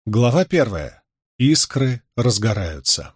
Глава 1. Искры разгораются.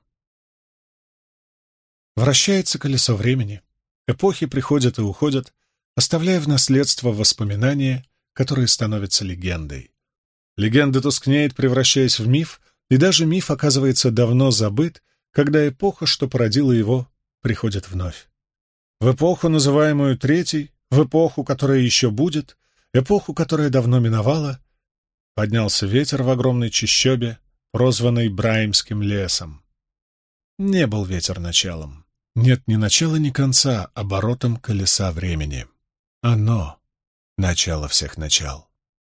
Вращается колесо времени. Эпохи приходят и уходят, оставляя в наследство воспоминания, которые становятся легендой. Легенда тускнеет, превращаясь в миф, и даже миф оказывается давно забыт, когда эпоха, что породила его, приходит вновь. В эпоху, называемую Третьей, в эпоху, которая еще будет, эпоху, которая давно миновала, поднялся ветер в огромной чащобе, прозванной Браймским лесом. Не был ветер началом. Нет ни начала, ни конца оборотом колеса времени. Оно — начало всех начал.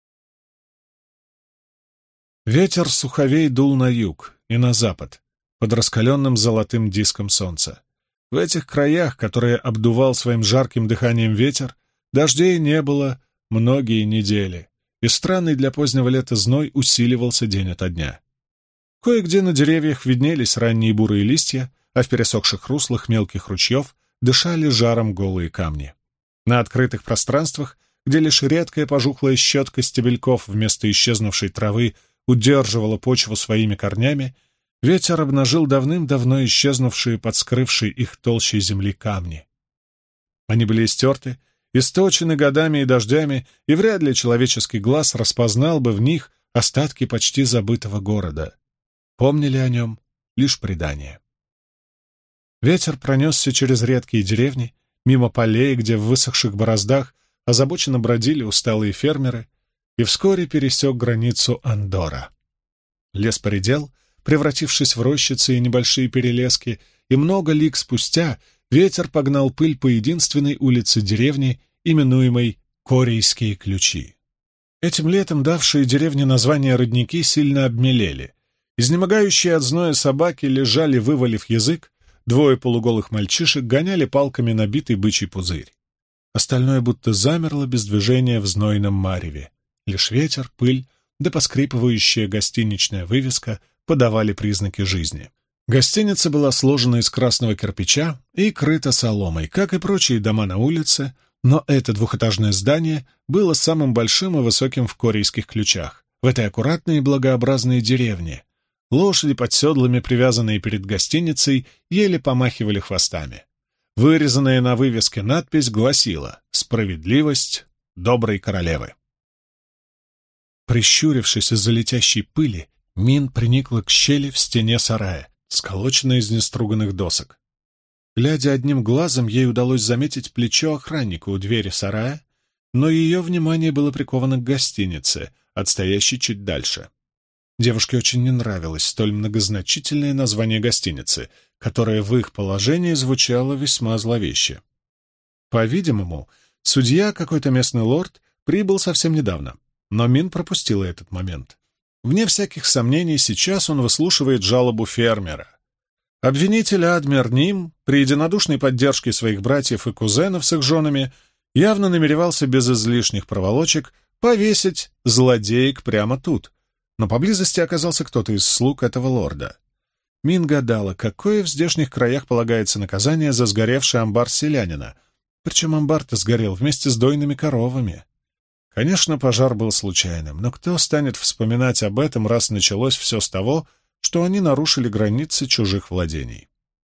Ветер суховей дул на юг и на запад, под раскаленным золотым диском солнца. В этих краях, которые обдувал своим жарким дыханием ветер, дождей не было многие недели, и странный для позднего лета зной усиливался день ото дня. Кое-где на деревьях виднелись ранние бурые листья, а в пересохших руслах мелких ручьев дышали жаром голые камни. На открытых пространствах, где лишь редкая пожухлая щетка стебельков вместо исчезнувшей травы удерживала почву своими корнями, ветер обнажил давным-давно исчезнувшие под скрывшей их толщей земли камни. Они были истерты, источены годами и дождями, и вряд ли человеческий глаз распознал бы в них остатки почти забытого города. Помнили о нем лишь предания. Ветер пронесся через редкие деревни, мимо полей, где в высохших бороздах озабоченно бродили усталые фермеры, и вскоре пересек границу Андора. Лес поредел, превратившись в рощицы и небольшие перелески, и много лиг спустя ветер погнал пыль по единственной улице деревни, именуемой Корейские ключи. Этим летом давшие деревне название родники сильно обмелели. Изнемогающие от зноя собаки лежали, вывалив язык, двое полуголых мальчишек гоняли палками набитый бычий пузырь. Остальное будто замерло без движения в знойном мареве. Лишь ветер, пыль да поскрипывающая гостиничная вывеска подавали признаки жизни. Гостиница была сложена из красного кирпича и крыта соломой, как и прочие дома на улице, но это двухэтажное здание было самым большим и высоким в Корейских ключах, в этой аккуратной и благообразной деревне. Лошади под седлами, привязанные перед гостиницей, еле помахивали хвостами. Вырезанная на вывеске надпись гласила «Справедливость доброй королевы». Прищурившись из-за летящей пыли, Мин приникла к щели в стене сарая, сколоченной из неструганных досок. Глядя одним глазом, ей удалось заметить плечо охранника у двери сарая, но ее внимание было приковано к гостинице, отстоящей чуть дальше. Девушке очень не нравилось столь многозначительное название гостиницы, которое в их положении звучало весьма зловеще. По-видимому, судья, какой-то местный лорд, прибыл совсем недавно, но Мин пропустила этот момент. Вне всяких сомнений, сейчас он выслушивает жалобу фермера. Обвинитель Адмер Ним, при единодушной поддержке своих братьев и кузенов с их женами, явно намеревался без излишних проволочек повесить злодеек прямо тут, но поблизости оказался кто-то из слуг этого лорда. Мин гадала, какое в здешних краях полагается наказание за сгоревший амбар селянина, причем амбар-то сгорел вместе с дойными коровами. Конечно, пожар был случайным, но кто станет вспоминать об этом, раз началось все с того, что они нарушили границы чужих владений?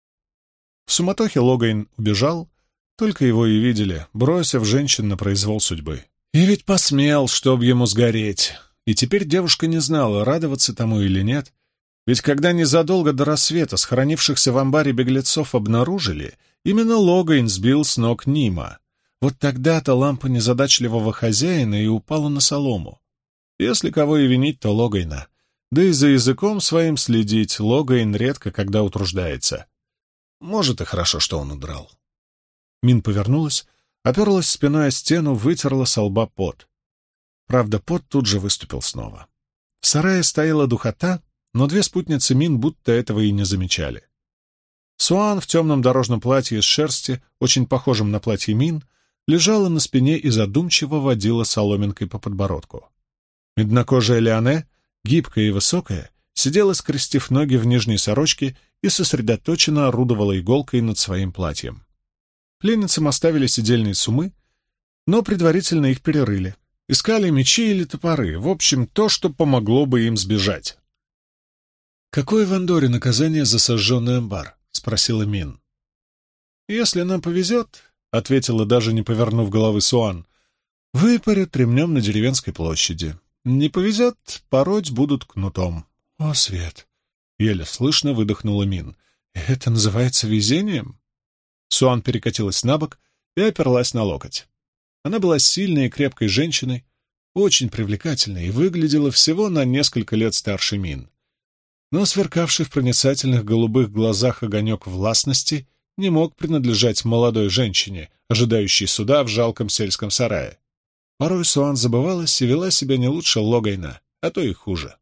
В суматохе Логайн убежал, только его и видели, бросив женщин на произвол судьбы. И ведь посмел, чтоб ему сгореть. И теперь девушка не знала, радоваться тому или нет, ведь когда незадолго до рассвета схоронившихся в амбаре беглецов обнаружили, именно Логайн сбил с ног Нима. Вот тогда-то лампа незадачливого хозяина и упала на солому. Если кого и винить, то Логайна. Да и за языком своим следить Логайн редко когда утруждается. Может, и хорошо, что он удрал. Мин повернулась, оперлась спиной о стену, вытерла со лба пот. Правда, пот тут же выступил снова. В сарае стояла духота, но две спутницы Мин будто этого и не замечали. Суан в темном дорожном платье из шерсти, очень похожем на платье Мин, лежала на спине и задумчиво водила соломинкой по подбородку. Меднокожая Леоне, гибкая и высокая, сидела, скрестив ноги в нижней сорочке и сосредоточенно орудовала иголкой над своим платьем. Пленницам оставили седельные суммы, но предварительно их перерыли, Искали мечи или топоры, в общем, то, что помогло бы им сбежать. «Какое в Андоре наказание за сожженный амбар?» — спросила Мин. «Если нам повезет», — ответила, даже не повернув головы Суан, — «выпарят ремнем на деревенской площади. Не повезет, пороть будут кнутом». «О, Свет!» — еле слышно выдохнула Мин. «Это называется везением?» Суан перекатилась на бок и оперлась на локоть. Она была сильной и крепкой женщиной, очень привлекательной и выглядела всего на несколько лет старше Мин. Но сверкавший в проницательных голубых глазах огонек властности не мог принадлежать молодой женщине, ожидающей суда в жалком сельском сарае. Порой Суан забывалась и вела себя не лучше Логайна, а то и хуже.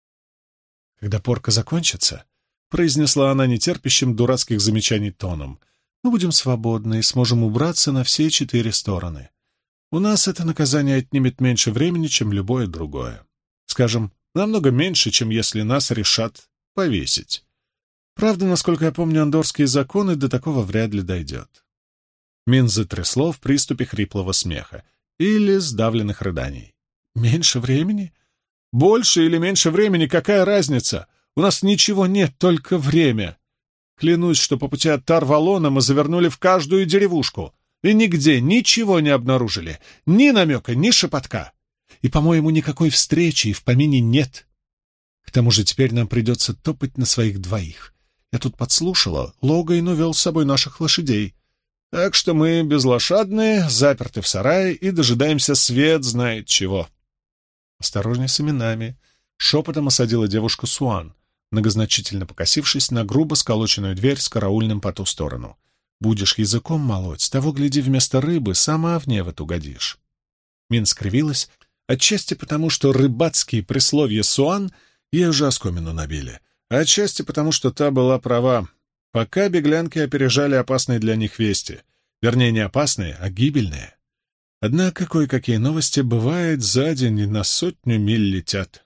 «Когда порка закончится», — произнесла она нетерпящим дурацких замечаний тоном, — «мы будем свободны и сможем убраться на все 4 стороны. У нас это наказание отнимет меньше времени, чем любое другое. Скажем, намного меньше, чем если нас решат повесить. Правда, насколько я помню, андорские законы до такого вряд ли дойдет». Мин затрясло в приступе хриплого смеха или сдавленных рыданий. «Меньше времени? Больше или меньше времени, какая разница? У нас ничего нет, только время. Клянусь, что по пути от Тар-Валона мы завернули в каждую деревушку и нигде ничего не обнаружили, ни намека, ни шепотка. И, по-моему, никакой встречи и в помине нет. К тому же теперь нам придется топать на своих двоих. Я тут подслушала, Логайн увел с собой наших лошадей. Так что мы безлошадные, заперты в сарае и дожидаемся свет знает чего». «Осторожней с именами», — шепотом осадила девушку Суан, многозначительно покосившись на грубо сколоченную дверь с караульным по ту сторону. «Будешь языком молоть, того, гляди, вместо рыбы сама в невод угодишь». Мин скривилась, отчасти потому, что рыбацкие присловия Суан ей уже оскомину набили, а отчасти потому, что та была права. Пока беглянки опережали опасные для них вести, вернее, не опасные, а гибельные. Однако кое-какие новости, бывает, за день и на 100 миль летят.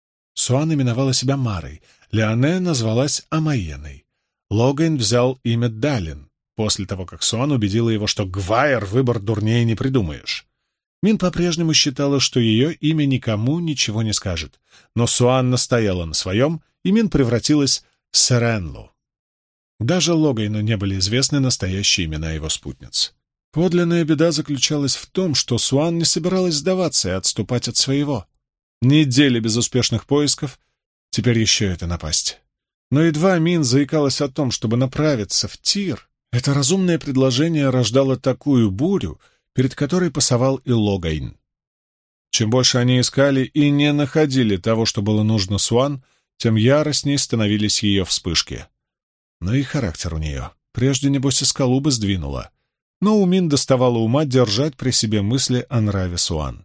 Суан именовала себя Марой, Леоне назвалась Амаеной. Логайн взял имя Далин, после того, как Суан убедила его, что Гвайер выбор дурнее не придумаешь. Мин по-прежнему считала, что ее имя никому ничего не скажет, но Суан настояла на своем, и Мин превратилась в Серенлу. Даже Логайну не были известны настоящие имена его спутниц. Подлинная беда заключалась в том, что Суан не собиралась сдаваться и отступать от своего. Недели безуспешных поисков, теперь еще эта напасть. Но едва Мин заикалась о том, чтобы направиться в Тир, это разумное предложение рождало такую бурю, перед которой пасовал и Логайн. Чем больше они искали и не находили того, что было нужно Суан, тем яростнее становились ее вспышки. Но и характер у нее. Прежде, небось, и скалу бы сдвинула. Но у Мин доставало ума держать при себе мысли о нраве Суан.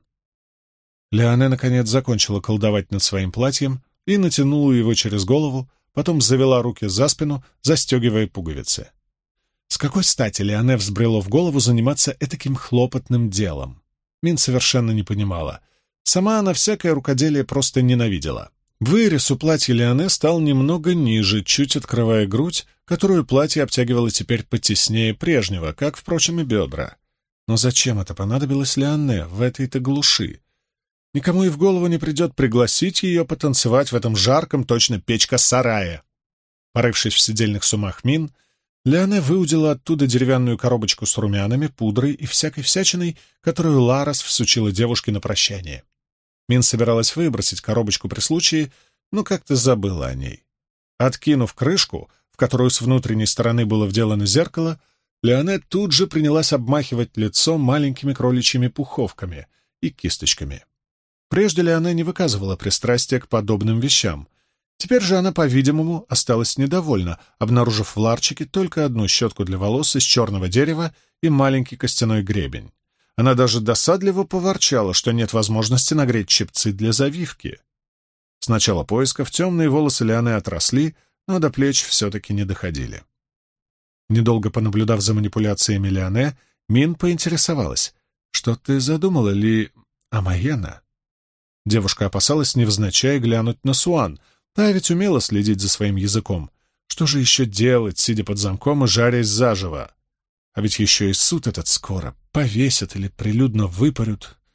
Леоне, наконец, закончила колдовать над своим платьем и натянула его через голову, потом завела руки за спину, застегивая пуговицы. С какой стати Леоне взбрело в голову заниматься этаким хлопотным делом? Мин совершенно не понимала. Сама она всякое рукоделие просто ненавидела. Вырез у платья Леоне стал немного ниже, чуть открывая грудь, которую платье обтягивало теперь потеснее прежнего, как, впрочем, и бедра. Но зачем это понадобилось Леоне в этой-то глуши? Никому и в голову не придет пригласить ее потанцевать в этом жарком, точно печка, сарае. Порывшись в сидельных сумах Мин, Леоне выудила оттуда деревянную коробочку с румянами, пудрой и всякой всячиной, которую Ларос всучила девушке на прощание. Мин собиралась выбросить коробочку при случае, но как-то забыла о ней. Откинув крышку, в которую с внутренней стороны было вделано зеркало, Леоне тут же принялась обмахивать лицо маленькими кроличьими пуховками и кисточками. Прежде Леоне не выказывала пристрастия к подобным вещам. Теперь же она, по-видимому, осталась недовольна, обнаружив в ларчике только одну щетку для волос из черного дерева и маленький костяной гребень. Она даже досадливо поворчала, что нет возможности нагреть щипцы для завивки. С начала поисков темные волосы Леоне отросли, но до плеч все-таки не доходили. Недолго понаблюдав за манипуляциями Леоне, Мин поинтересовалась, что ты задумала ли Амаена? Девушка опасалась невзначай глянуть на Суан, та ведь умела следить за своим языком. Что же еще делать, сидя под замком и жарясь заживо? А ведь еще и суд этот скоро повесят или прилюдно выпарют.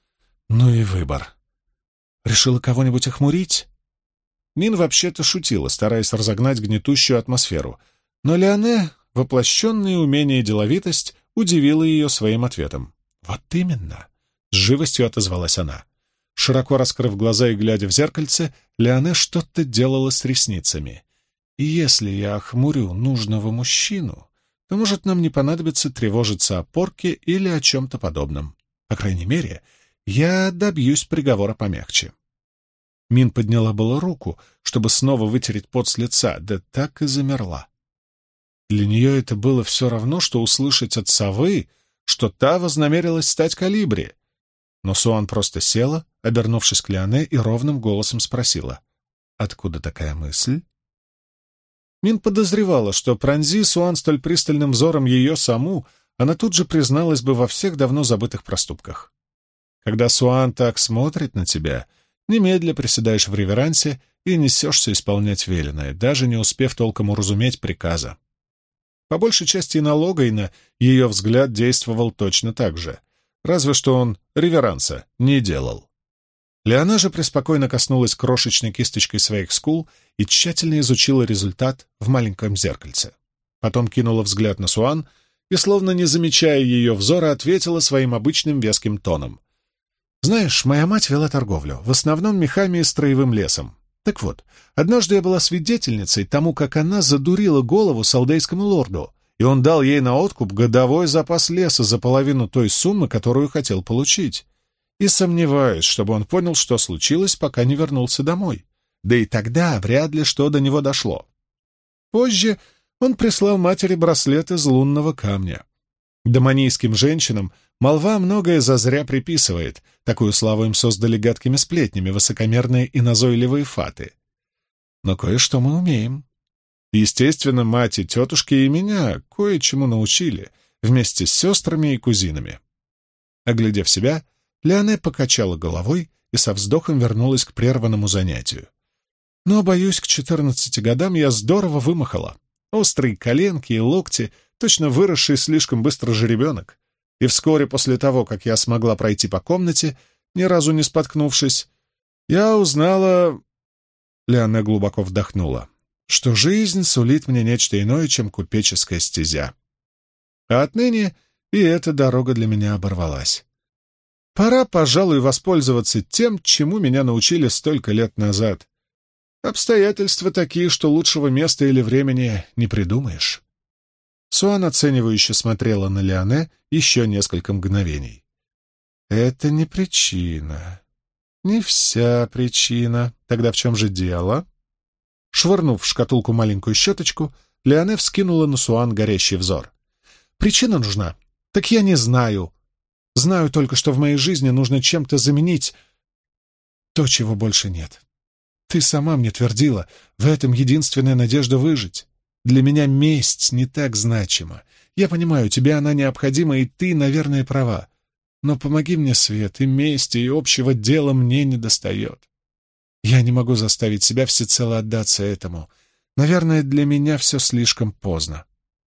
Ну и выбор. Решила кого-нибудь охмурить? Мин вообще-то шутила, стараясь разогнать гнетущую атмосферу, но Леоне, воплощенное умение и деловитость, удивила ее своим ответом. «Вот именно!» — с живостью отозвалась она. Широко раскрыв глаза и глядя в зеркальце, Леоне что-то делала с ресницами. «И если я охмурю нужного мужчину, то, может, нам не понадобится тревожиться о порке или о чем-то подобном. По крайней мере, я добьюсь приговора помягче». Мин подняла было руку, чтобы снова вытереть пот с лица, да так и замерла. Для нее это было все равно, что услышать от совы, что та вознамерилась стать Колибри. Но Суан просто села, обернувшись к Леоне, и ровным голосом спросила: «Откуда такая мысль?» Мин подозревала, что, пронзи Суан столь пристальным взором ее саму, она тут же призналась бы во всех давно забытых проступках. Когда Суан так смотрит на тебя, немедля приседаешь в реверансе и несешься исполнять веленое, даже не успев толком уразуметь приказа. По большей части и на Логайна ее взгляд действовал точно так же, разве что он реверанса не делал. Леона же преспокойно коснулась крошечной кисточкой своих скул и тщательно изучила результат в маленьком зеркальце. Потом кинула взгляд на Суан и, словно не замечая ее взора, ответила своим обычным веским тоном. «Знаешь, моя мать вела торговлю, в основном мехами и строевым лесом. Так вот, однажды я была свидетельницей тому, как она задурила голову салдейскому лорду, и он дал ей на откуп годовой запас леса за половину той суммы, которую хотел получить. И сомневаюсь, чтобы он понял, что случилось, пока не вернулся домой. Да и тогда вряд ли что до него дошло. Позже он прислал матери браслет из лунного камня. Доманийским женщинам молва многое зазря приписывает, такую славу им создали гадкими сплетнями высокомерные и назойливые фаты. Но кое-что мы умеем. Естественно, мать и тетушки и меня кое-чему научили, вместе с сестрами и кузинами». Оглядев себя, Леоне покачала головой и со вздохом вернулась к прерванному занятию. «Но, боюсь, к 14 годам я здорово вымахала. Острые коленки и локти, точно выросший слишком быстро жеребенок. И вскоре после того, как я смогла пройти по комнате, ни разу не споткнувшись, я узнала...» Леоне глубоко вдохнула, что жизнь сулит мне нечто иное, чем купеческая стезя. А отныне и эта дорога для меня оборвалась. Пора, пожалуй, воспользоваться тем, чему меня научили столько лет назад. Обстоятельства такие, что лучшего места или времени не придумаешь. Суан оценивающе смотрела на Леоне еще несколько мгновений. «Это не причина. Не вся причина. Тогда в чем же дело?» Швырнув в шкатулку маленькую щеточку, Леоне вскинула на Суан горящий взор. «Причина нужна? Так я не знаю. Знаю только, что в моей жизни нужно чем-то заменить то, чего больше нет. Ты сама мне твердила, в этом единственная надежда выжить. Для меня месть не так значима. Я понимаю, тебе она необходима, и ты, наверное, права. Но помоги мне, Свет, и мести, и общего дела мне недостает. Я не могу заставить себя всецело отдаться этому. Наверное, для меня все слишком поздно.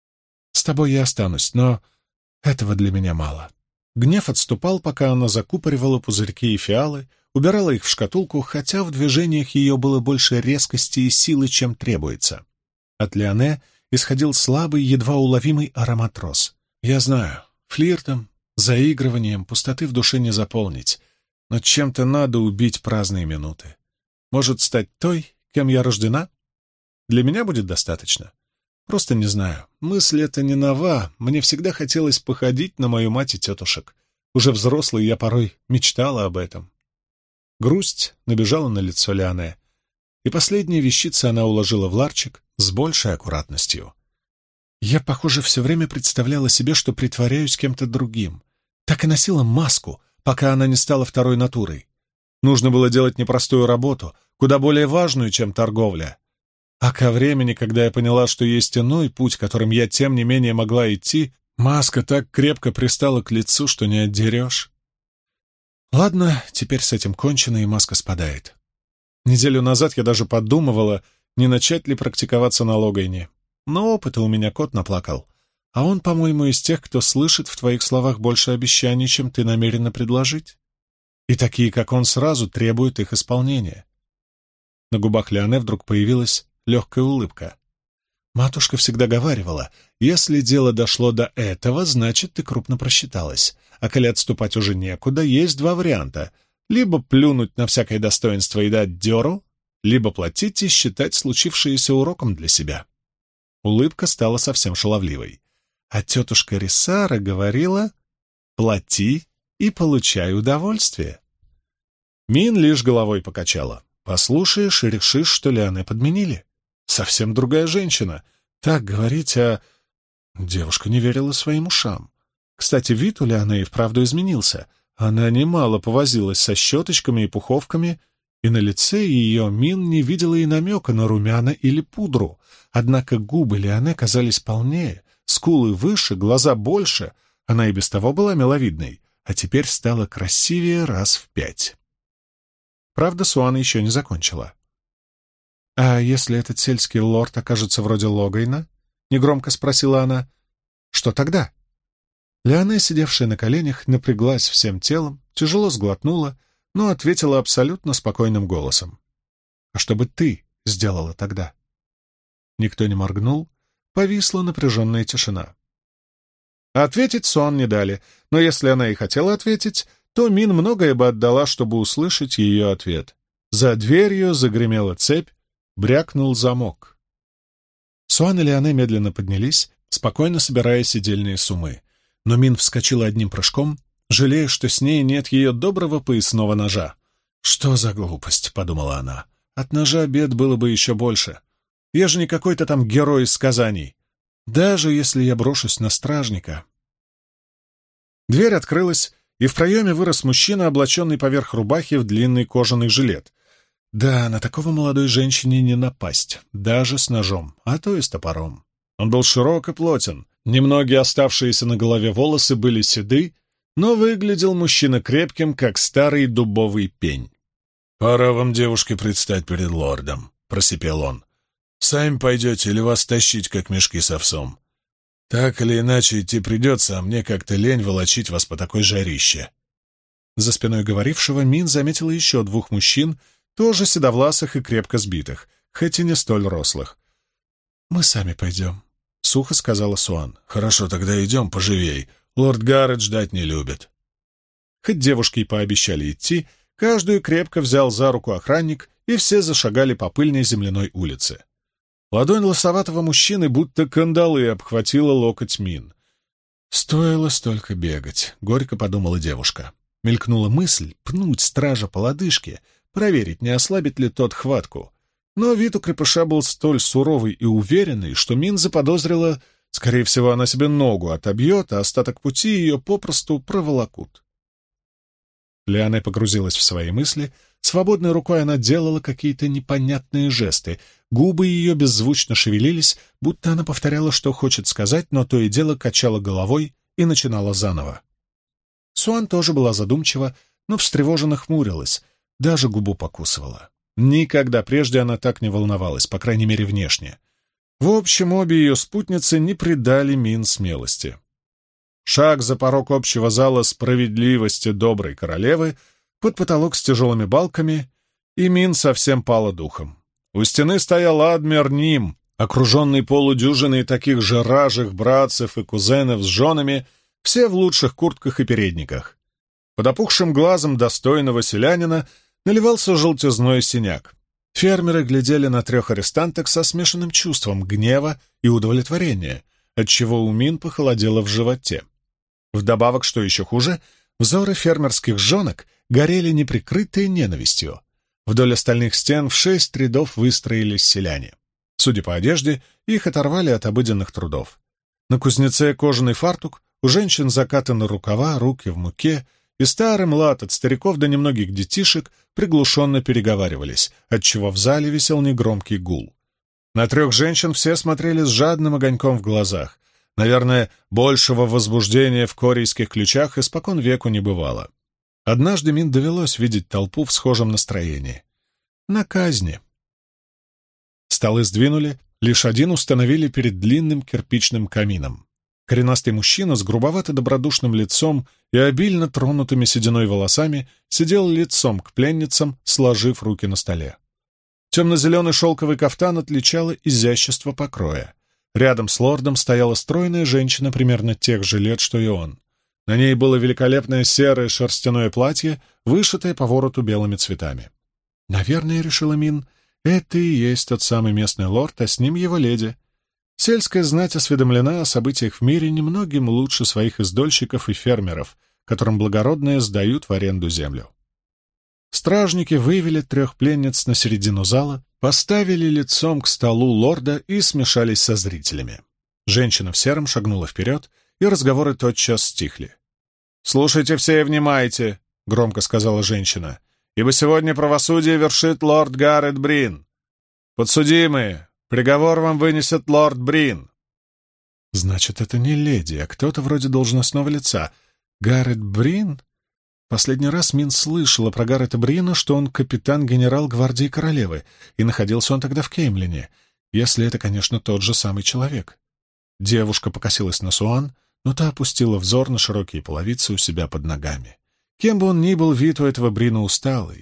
С тобой я останусь, но этого для меня мало». Гнев отступал, пока она закупоривала пузырьки и фиалы, убирала их в шкатулку, хотя в движениях ее было больше резкости и силы, чем требуется. От Леоне исходил слабый, едва уловимый аромат роз. «Я знаю, флиртом, заигрыванием пустоты в душе не заполнить, но чем-то надо убить праздные минуты. Может, стать той, кем я рождена? Для меня будет достаточно. Просто не знаю. Мысль эта не нова. Мне всегда хотелось походить на мою мать и тетушек. Уже взрослой я порой мечтала об этом». Грусть набежала на лицо Леоне, и последние вещицы она уложила в ларчик с большей аккуратностью. «Я, похоже, все время представляла себе, что притворяюсь кем-то другим. Так и носила маску, пока она не стала второй натурой. Нужно было делать непростую работу, куда более важную, чем торговля. А ко времени, когда я поняла, что есть иной путь, которым я, тем не менее, могла идти, маска так крепко пристала к лицу, что не отдерешь. Ладно, теперь с этим кончено, и маска спадает. Неделю назад я даже подумывала, не начать ли практиковаться на Логайне. Но опыта у меня кот наплакал. А он, по-моему, из тех, кто слышит в твоих словах больше обещаний, чем ты намерена предложить. и такие, как он, сразу требуют их исполнения. На губах Леоне вдруг появилась легкая улыбка. Матушка всегда говаривала, если дело дошло до этого, значит, ты крупно просчиталась, а коли отступать уже некуда, есть два варианта: либо плюнуть на всякое достоинство и дать дёру, либо платить и считать случившееся уроком для себя. Улыбка стала совсем шаловливой. А тетушка Рисара говорила: плати и получай удовольствие. Мин лишь головой покачала. Послушаешь и решишь, что Леоне подменили. Совсем другая женщина. Так говорить о... Девушка не верила своим ушам. Кстати, вид у Леоне и вправду изменился. Она немало повозилась со щеточками и пуховками, и на лице ее Мин не видела и намека на румяна или пудру. Однако губы Леоне казались полнее, скулы выше, глаза больше. Она и без того была миловидной, а теперь стала красивее раз в 5. Правда, Суан еще не закончила. «А если этот сельский лорд окажется вроде Логайна?» — негромко спросила она. «Что тогда?» Леоне, сидевшая на коленях, напряглась всем телом, тяжело сглотнула, но ответила абсолютно спокойным голосом. «А что бы ты сделала тогда?» Никто не моргнул, повисла напряженная тишина. Ответить Суан не дали, но если она и хотела ответить, то Мин многое бы отдала, чтобы услышать ее ответ. За дверью загремела цепь, брякнул замок. Суан и Леоне медленно поднялись, спокойно собирая седельные суммы. Но Мин вскочила одним прыжком, жалея, что с ней нет ее доброго поясного ножа. «Что за глупость?» — подумала она. «От ножа бед было бы еще больше. Я же не какой-то там герой из сказаний. Даже если я брошусь на стражника». Дверь открылась, и в проеме вырос мужчина, облаченный поверх рубахи в длинный кожаный жилет. Да, на такого молодой женщине не напасть, даже с ножом, а то и с топором. Он был широк и плотен, немногие оставшиеся на голове волосы были седы, но выглядел мужчина крепким, как старый дубовый пень. «Пора вам, девушке, предстать перед лордом», — просипел он. «Сами пойдете или вас тащить, как мешки с овсом? Так или иначе идти придется, а мне как-то лень волочить вас по такой жарище». За спиной говорившего Мин заметила еще двух мужчин, тоже седовласых и крепко сбитых, хоть и не столь рослых. «Мы сами пойдем», — сухо сказала Суан. «Хорошо, тогда идем поживей. Лорд Гаррет ждать не любит». Хоть девушки и пообещали идти, каждую крепко взял за руку охранник, и все зашагали по пыльной земляной улице. Ладонь лосоватого мужчины будто кандалы обхватила локоть Мин. «Стоило столько бегать», — горько подумала девушка. Мелькнула мысль пнуть стража по лодыжке, проверить, не ослабит ли тот хватку. Но вид у крепыша был столь суровый и уверенный, что Мин заподозрила, скорее всего, она себе ногу отобьет, а остаток пути ее попросту проволокут. Леоне погрузилась в свои мысли. Свободной рукой она делала какие-то непонятные жесты. Губы ее беззвучно шевелились, будто она повторяла, что хочет сказать, но то и дело качала головой и начинала заново. Суан тоже была задумчива, но встревоженно хмурилась, даже губу покусывала. Никогда прежде она так не волновалась, по крайней мере, внешне. В общем, обе ее спутницы не придали Мин смелости. Шаг за порог общего зала справедливости доброй королевы, под потолок с тяжелыми балками, и Мин совсем пала духом. У стены стоял Адмер Ним, окруженный полудюжиной таких же ражих братцев и кузенов с женами, все в лучших куртках и передниках. Под опухшим глазом достойного селянина наливался желтизной синяк. Фермеры глядели на трех арестанток со смешанным чувством гнева и удовлетворения, отчего у Мин похолодело в животе. Вдобавок, что еще хуже, взоры фермерских жонок горели неприкрытой ненавистью. Вдоль остальных стен в 6 рядов выстроились селяне. Судя по одежде, их оторвали от обыденных трудов. На кузнеце кожаный фартук, у женщин закатаны рукава, руки в муке, и старый млад от стариков до немногих детишек приглушенно переговаривались, отчего в зале висел негромкий гул. На 3 женщин все смотрели с жадным огоньком в глазах. Наверное, большего возбуждения в корейских ключах испокон веку не бывало. Однажды Мин довелось видеть толпу в схожем настроении. На казни. Столы сдвинули, лишь один установили перед длинным кирпичным камином. Коренастый мужчина с грубовато-добродушным лицом и обильно тронутыми сединой волосами сидел лицом к пленницам, сложив руки на столе. Темно-зеленый шелковый кафтан отличало изящество покроя. Рядом с лордом стояла стройная женщина примерно тех же лет, что и он. На ней было великолепное серое шерстяное платье, вышитое по вороту белыми цветами. «Наверное, — решила Мин, — это и есть тот самый местный лорд, а с ним его леди. Сельская знать осведомлена о событиях в мире немногим лучше своих издольщиков и фермеров, которым благородные сдают в аренду землю». Стражники вывели 3 пленниц на середину зала, поставили лицом к столу лорда и смешались со зрителями. Женщина в сером шагнула вперед, и разговоры тотчас стихли. «Слушайте все и внимайте», — громко сказала женщина, «ибо сегодня правосудие вершит лорд Гаррет Брин. Подсудимые, приговор вам вынесет лорд Брин». Значит, это не леди, а кто-то вроде должностного лица. Гаррет Брин? Последний раз Мин слышала про Гаррета Брина, что он капитан-генерал гвардии королевы, и находился он тогда в Кеймлине, если это, конечно, тот же самый человек. Девушка покосилась на Суан, но та опустила взор на широкие половицы у себя под ногами. Кем бы он ни был, вид у этого Брина усталый.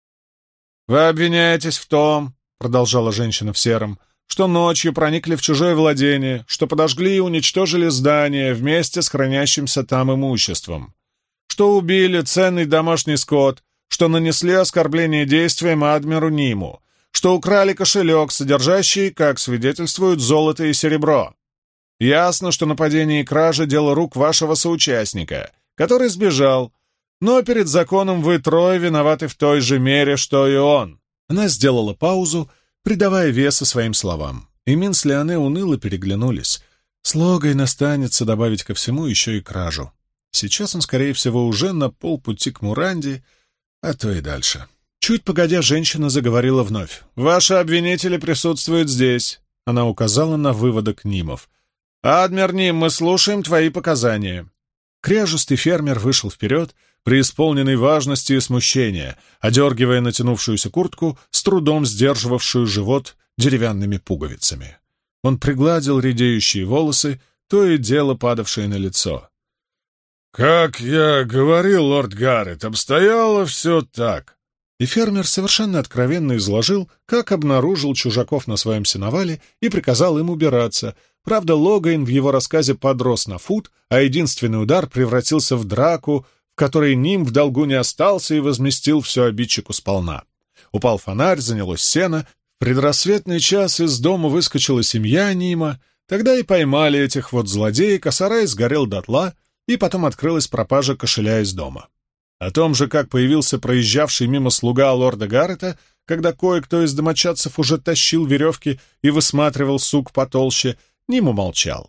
«Вы обвиняетесь в том, — продолжала женщина в сером, — что ночью проникли в чужое владение, что подожгли и уничтожили здание вместе с хранящимся там имуществом, что убили ценный домашний скот, что нанесли оскорбление действиям адмиру Ниму, что украли кошелек, содержащий, как свидетельствуют, золото и серебро. Ясно, что нападение и кража — дело рук вашего соучастника, который сбежал, но перед законом вы 3 виноваты в той же мере, что и он». Она сделала паузу, придавая веса своим словам. И Мин с Леоне уныло переглянулись. С Логой настанется добавить ко всему еще и кражу. Сейчас он, скорее всего, уже на полпути к Муранди, а то и дальше. Чуть погодя, женщина заговорила вновь. «Ваши обвинители присутствуют здесь», — она указала на выводок Нимов. «Адмир Ним, мы слушаем твои показания». Кряжестый фермер вышел вперед, преисполненный важности и смущения, одергивая натянувшуюся куртку, с трудом сдерживавшую живот деревянными пуговицами. Он пригладил редеющие волосы, то и дело падавшие на лицо. «Как я говорил, лорд Гаррет, обстояло все так». И фермер совершенно откровенно изложил, как обнаружил чужаков на своем сеновале и приказал им убираться. Правда, Логайн в его рассказе подрос на фут, а единственный удар превратился в драку, в которой Ним в долгу не остался и возместил все обидчику сполна. Упал фонарь, занялось сено, в предрассветный час из дома выскочила семья Нима, тогда и поймали этих вот злодеек, а сарай сгорел дотла, и потом открылась пропажа кошеля из дома. О том же, как появился проезжавший мимо слуга лорда Гаррета, когда кое-кто из домочадцев уже тащил веревки и высматривал сук потолще, Ним умолчал.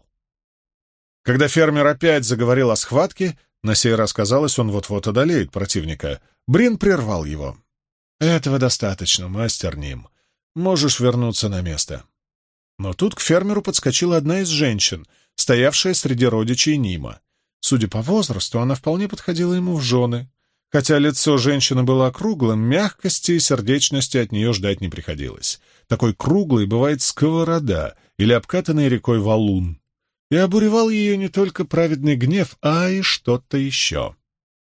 Когда фермер опять заговорил о схватке, на сей раз казалось, он вот-вот одолеет противника, Брин прервал его. «Этого достаточно, мастер Ним. Можешь вернуться на место». Но тут к фермеру подскочила одна из женщин, стоявшая среди родичей Нима. Судя по возрасту, она вполне подходила ему в жены. Хотя лицо женщины было округлым, мягкости и сердечности от нее ждать не приходилось. Такой круглой бывает сковорода или обкатанный рекой валун. И обуревал ее не только праведный гнев, а и что-то еще.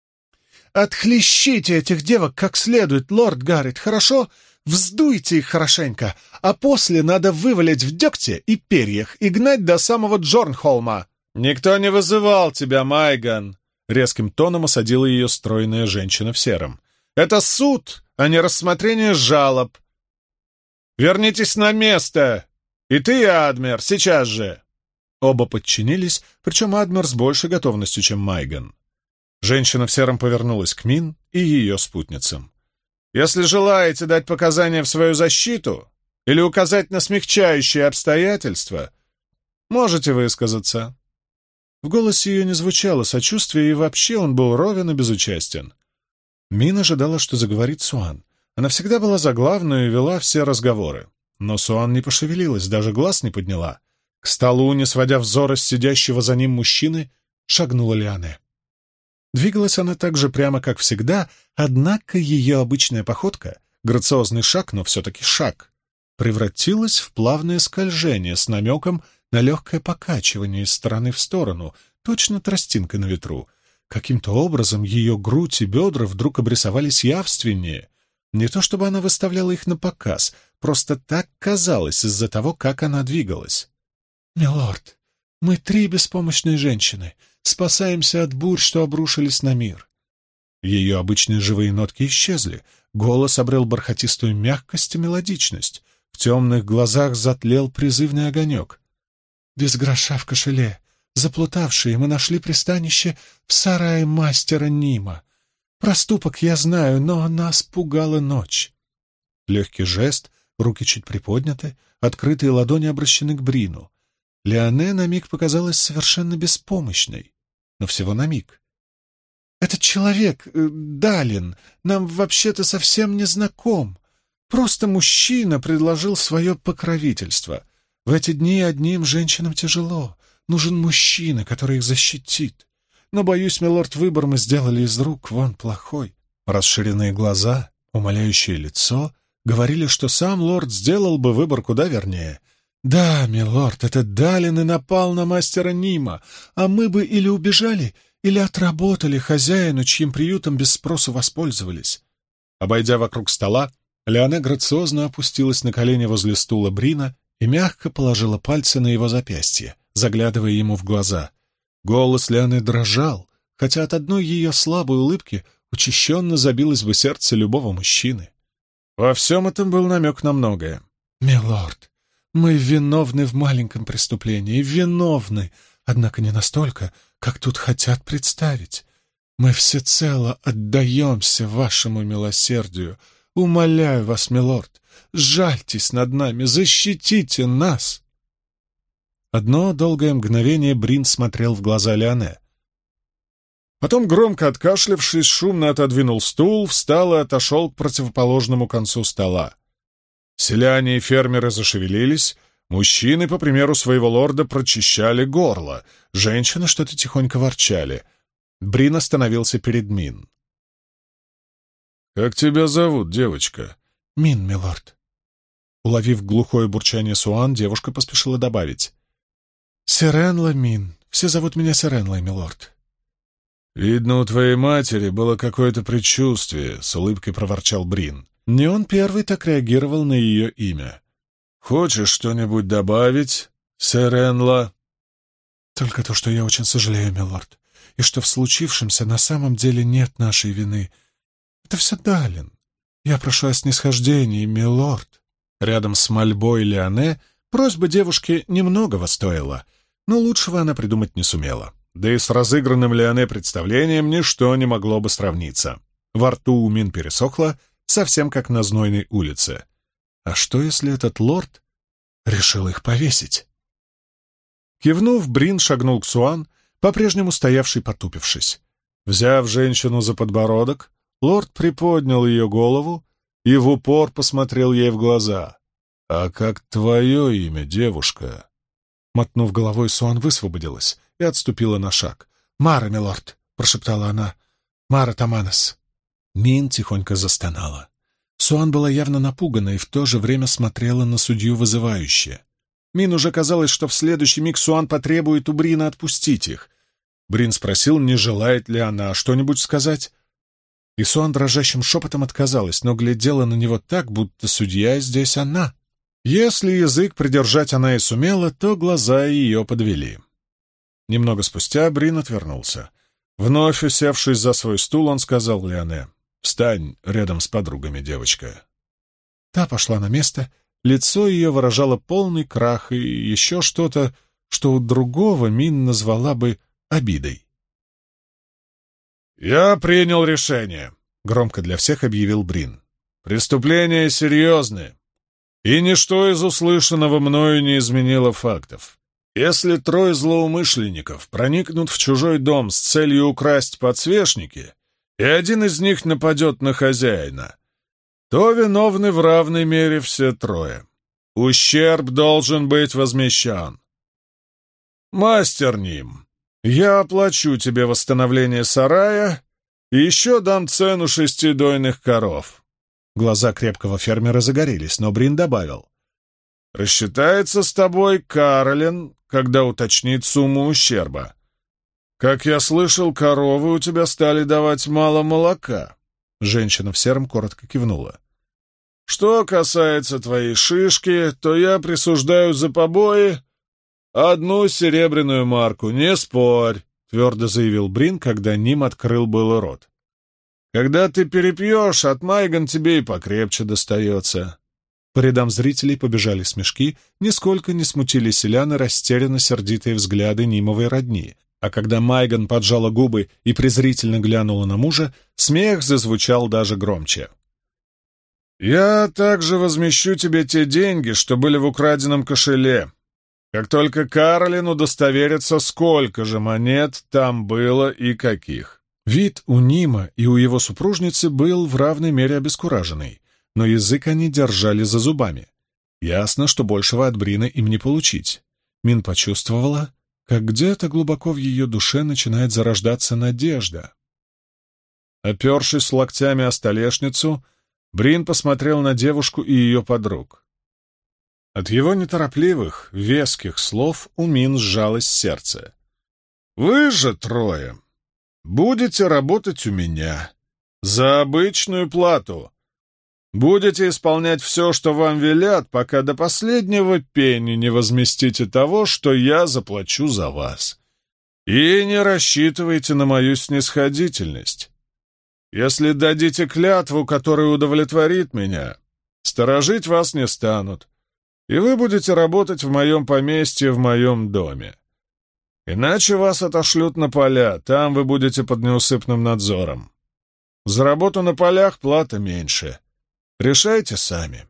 «Отхлещите этих девок как следует, лорд Гаррет, хорошо? Вздуйте их хорошенько, а после надо вывалить в дегте и перьях и гнать до самого Джорнхолма». «Никто не вызывал тебя, Майган!» — резким тоном осадила ее стройная женщина в сером. «Это суд, а не рассмотрение жалоб. Вернитесь на место! И ты, Адмир, сейчас же!» Оба подчинились, причем Адмир с большей готовностью, чем Майган. Женщина в сером повернулась к Мин и ее спутницам. «Если желаете дать показания в свою защиту или указать на смягчающие обстоятельства, можете высказаться». В голосе ее не звучало сочувствия, и вообще он был ровен и безучастен. Мин ожидала, что заговорит Суан. Она всегда была за главную и вела все разговоры. Но Суан не пошевелилась, даже глаз не подняла. К столу, не сводя взора с сидящего за ним мужчины, шагнула Леоне. Двигалась она так же прямо, как всегда, однако ее обычная походка, грациозный шаг, но все-таки шаг, превратилась в плавное скольжение с намеком на легкое покачивание из стороны в сторону, точно тростинка на ветру. Каким-то образом ее грудь и бедра вдруг обрисовались явственнее. Не то чтобы она выставляла их на показ, просто так казалось из-за того, как она двигалась. «Милорд, мы 3 беспомощные женщины, спасаемся от бурь, что обрушились на мир». Ее обычные живые нотки исчезли, голос обрел бархатистую мягкость и мелодичность, в темных глазах затлел призывный огонек. «Без гроша в кошеле, заплутавшие, мы нашли пристанище в сарае мастера Нима. Проступок я знаю, но нас пугала ночь». Легкий жест, руки чуть приподняты, открытые ладони обращены к Брину. Леоне на миг показалась совершенно беспомощной, но всего на миг. «Этот человек, Далин, нам вообще-то совсем не знаком. Просто мужчина предложил свое покровительство. В эти дни одним женщинам тяжело. Нужен мужчина, который их защитит. Но, боюсь, милорд, выбор мы сделали из рук вон плохой». Расширенные глаза, умоляющее лицо говорили, что сам лорд сделал бы выбор куда вернее. «Да, милорд, этот Далин и напал на мастера Нима, а мы бы или убежали, или отработали хозяину, чьим приютом без спросу воспользовались». Обойдя вокруг стола, Леоне грациозно опустилась на колени возле стула Брина и мягко положила пальцы на его запястье, заглядывая ему в глаза. Голос Леоне дрожал, хотя от одной ее слабой улыбки учащенно забилось бы сердце любого мужчины. Во всем этом был намек на многое. «Милорд, мы виновны в маленьком преступлении, виновны, однако не настолько, как тут хотят представить. Мы всецело отдаемся вашему милосердию. Умоляю вас, милорд, сжальтесь над нами, защитите нас!» Одно долгое мгновение Брин смотрел в глаза Леоне. Потом, громко откашлявшись, шумно отодвинул стул, встал и отошел к противоположному концу стола. Селяне и фермеры зашевелились, мужчины, по примеру своего лорда, прочищали горло, женщины что-то тихонько ворчали. Брин остановился перед Мин. «Как тебя зовут, девочка?» «Мин, милорд». Уловив глухое бурчание Суан, девушка поспешила добавить. «Сиренла Мин. Все зовут меня Сиренлой, милорд». «Видно, у твоей матери было какое-то предчувствие», — с улыбкой проворчал Брин. Не он первый так реагировал на ее имя. «Хочешь что-нибудь добавить, Сиренла?» «Только то, что я очень сожалею, милорд, и что в случившемся на самом деле нет нашей вины. Это все Далин. Я прошу о снисхождении, милорд». Рядом с мольбой Леоне просьба девушки немногого стоила, но лучшего она придумать не сумела. Да и с разыгранным Леоне представлением ничто не могло бы сравниться. Во рту у Мин пересохло, совсем как на знойной улице. А что, если этот лорд решил их повесить? Кивнув, Брин шагнул к Суан, по-прежнему стоявший потупившись. Взяв женщину за подбородок, лорд приподнял ее голову и в упор посмотрел ей в глаза. «А как твое имя, девушка?» Мотнув головой, Суан высвободилась и отступила на шаг. «Мара, милорд!» — прошептала она. «Мара Таманес!» Мин тихонько застонала. Суан была явно напугана и в то же время смотрела на судью вызывающе. Мин уже казалось, что в следующий миг Суан потребует у Брина отпустить их. Брин спросил, не желает ли она что-нибудь сказать. И Суан дрожащим шепотом отказалась, но глядела на него так, будто судья здесь она. Если язык придержать она и сумела, то глаза ее подвели. Немного спустя Брин отвернулся. Вновь усевшись за свой стул, он сказал Леоне: «Встань рядом с подругами, девочка». Та пошла на место, лицо ее выражало полный крах и еще что-то, что у другого Мин назвала бы обидой. «Я принял решение», — громко для всех объявил Брин. «Преступления серьезные, и ничто из услышанного мною не изменило фактов. Если 3 злоумышленников проникнут в чужой дом с целью украсть подсвечники, и один из них нападет на хозяина, то виновны в равной мере все 3. Ущерб должен быть возмещен. Мастер Ним, я оплачу тебе восстановление сарая и еще дам цену 6 дойных коров». Глаза крепкого фермера загорелись, но Брин добавил: Рассчитается с тобой Каролин, когда уточнит сумму ущерба. Как я слышал, коровы у тебя стали давать мало молока». Женщина в сером коротко кивнула. «Что касается твоей шишки, то я присуждаю за побои 1 серебряную марку, не спорь», — твердо заявил Брин, когда Ним открыл было рот. «Когда ты перепьешь, от Майган тебе и покрепче достается». По рядам зрителей побежали смешки, нисколько не смутили селяны растерянно-сердитые взгляды Нимовой родни. А когда Майган поджала губы и презрительно глянула на мужа, смех зазвучал даже громче. «Я также возмещу тебе те деньги, что были в украденном кошеле. Как только Каролин удостоверится, сколько же монет там было и каких». Вид у Нима и у его супружницы был в равной мере обескураженный, но язык они держали за зубами. Ясно, что большего от Брина им не получить. Мин почувствовала, как где-то глубоко в ее душе начинает зарождаться надежда. Опершись локтями о столешницу, Брин посмотрел на девушку и ее подруг. От его неторопливых, веских слов у Мин сжалось сердце. «Вы же трое будете работать у меня за обычную плату. Будете исполнять все, что вам велят, пока до последнего пенни не возместите того, что я заплачу за вас. И не рассчитывайте на мою снисходительность. Если дадите клятву, которая удовлетворит меня, сторожить вас не станут, и вы будете работать в моем поместье, в моем доме. Иначе вас отошлют на поля, там вы будете под неусыпным надзором. За работу на полях плата меньше. Решайте сами».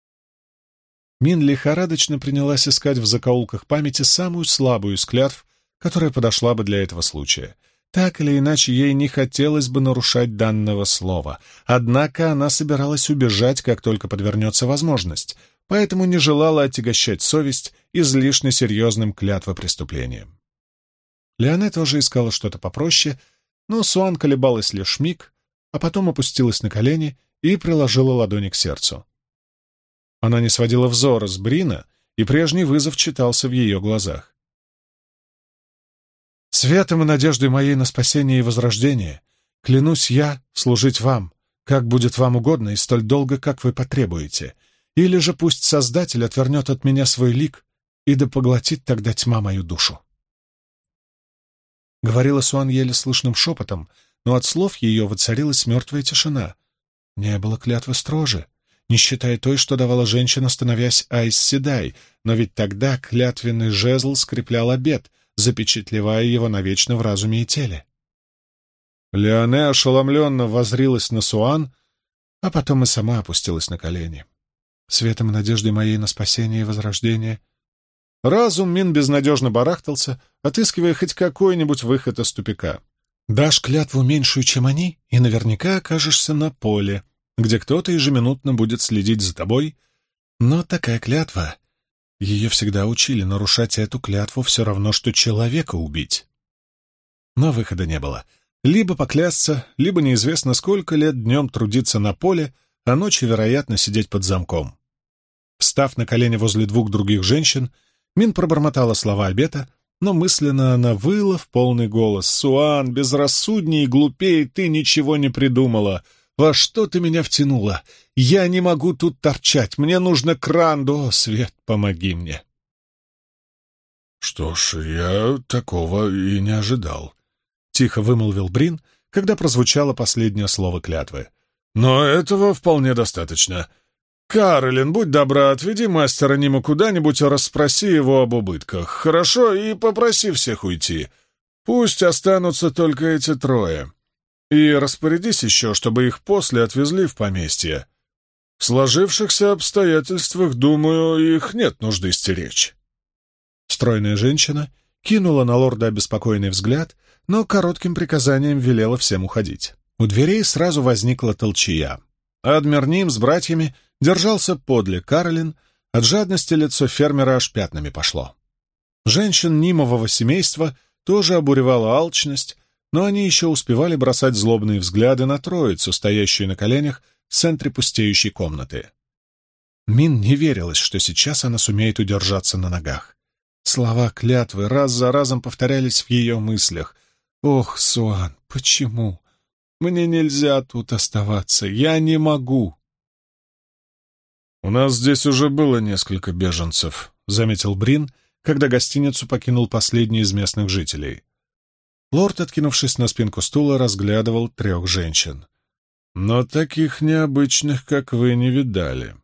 Мин лихорадочно принялась искать в закоулках памяти самую слабую из клятв, которая подошла бы для этого случая. Так или иначе, ей не хотелось бы нарушать данного слова. Однако она собиралась убежать, как только подвернется возможность, поэтому не желала отягощать совесть излишне серьезным клятвопреступлением. Леоне тоже искала что-то попроще, но Суан колебалась лишь миг, а потом опустилась на колени и приложила ладони к сердцу. Она не сводила взора с Брина, и прежний вызов читался в ее глазах. «Светом и надеждой моей на спасение и возрождение клянусь я служить вам, как будет вам угодно и столь долго, как вы потребуете, или же пусть Создатель отвернет от меня свой лик, и да поглотит тогда тьма мою душу». Говорила Суан еле слышным шепотом, но от слов ее воцарилась мертвая тишина. Не было клятвы строже, не считая той, что давала женщина, становясь Айс Седай, но ведь тогда клятвенный жезл скреплял обет, запечатлевая его навечно в разуме и теле. Леоне ошеломленно воззрилась на Суан, а потом и сама опустилась на колени. Светом и надеждой моей на спасение и возрождение. Разум Мин безнадежно барахтался, отыскивая хоть какой-нибудь выход из тупика. Дашь клятву меньшую, чем они, и наверняка окажешься на поле, где кто-то ежеминутно будет следить за тобой. Но такая клятва... Ее всегда учили, нарушать эту клятву все равно, что человека убить. Но выхода не было. Либо поклясться, либо неизвестно сколько лет днем трудиться на поле, а ночью, вероятно, сидеть под замком. Встав на колени возле двух других женщин, Мин пробормотала слова обета, но мысленно она выла в полный голос. «Суан, безрассудней и глупее ты ничего не придумала. Во что ты меня втянула? Я не могу тут торчать. Мне нужно к Ранду. О, Свет, помоги мне!» «Что ж, я такого и не ожидал», — тихо вымолвил Брин, когда прозвучало последнее слово клятвы. «Но этого вполне достаточно. Каролин, будь добра, отведи мастера Нима куда-нибудь и расспроси его об убытках. Хорошо? И попроси всех уйти. Пусть останутся только эти трое. И распорядись еще, чтобы их после отвезли в поместье. В сложившихся обстоятельствах, думаю, их нет нужды стеречь». Стройная женщина кинула на лорда обеспокоенный взгляд, но коротким приказанием велела всем уходить. У дверей сразу возникла толчая. Адмир Ним с братьями держался подле Каролин, от жадности лицо фермера аж пятнами пошло. Женщин Нимового семейства тоже обуревала алчность, но они еще успевали бросать злобные взгляды на троицу, стоящую на коленях в центре пустеющей комнаты. Мин не верилось, что сейчас она сумеет удержаться на ногах. Слова клятвы раз за разом повторялись в ее мыслях. «Ох, Суан, почему? Мне нельзя тут оставаться, я не могу!» «У нас здесь уже было несколько беженцев», — заметил Брин, когда гостиницу покинул последний из местных жителей. Лорд, откинувшись на спинку стула, разглядывал 3 женщин. «Но таких необычных, как вы, не видали.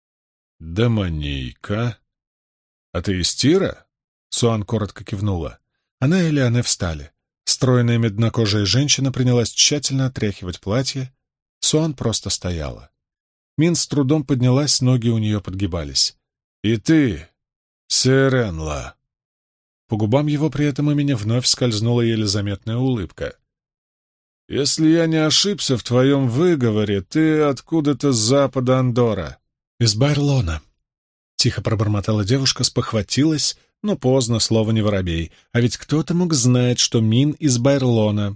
Демонийка. А ты из Тира?» Суан коротко кивнула. Она и Лиане встали. Стройная меднокожая женщина принялась тщательно отряхивать платье. Суан просто стояла. Мин с трудом поднялась, ноги у нее подгибались. «И ты, Серенла». По губам его при этом имени вновь скользнула еле заметная улыбка. «Если я не ошибся в твоем выговоре, ты откуда-то с запада Андора». «Из Байрлона», — тихо пробормотала девушка, спохватилась, но поздно, слово не воробей, а ведь кто-то мог знать, что Мин из Байрлона.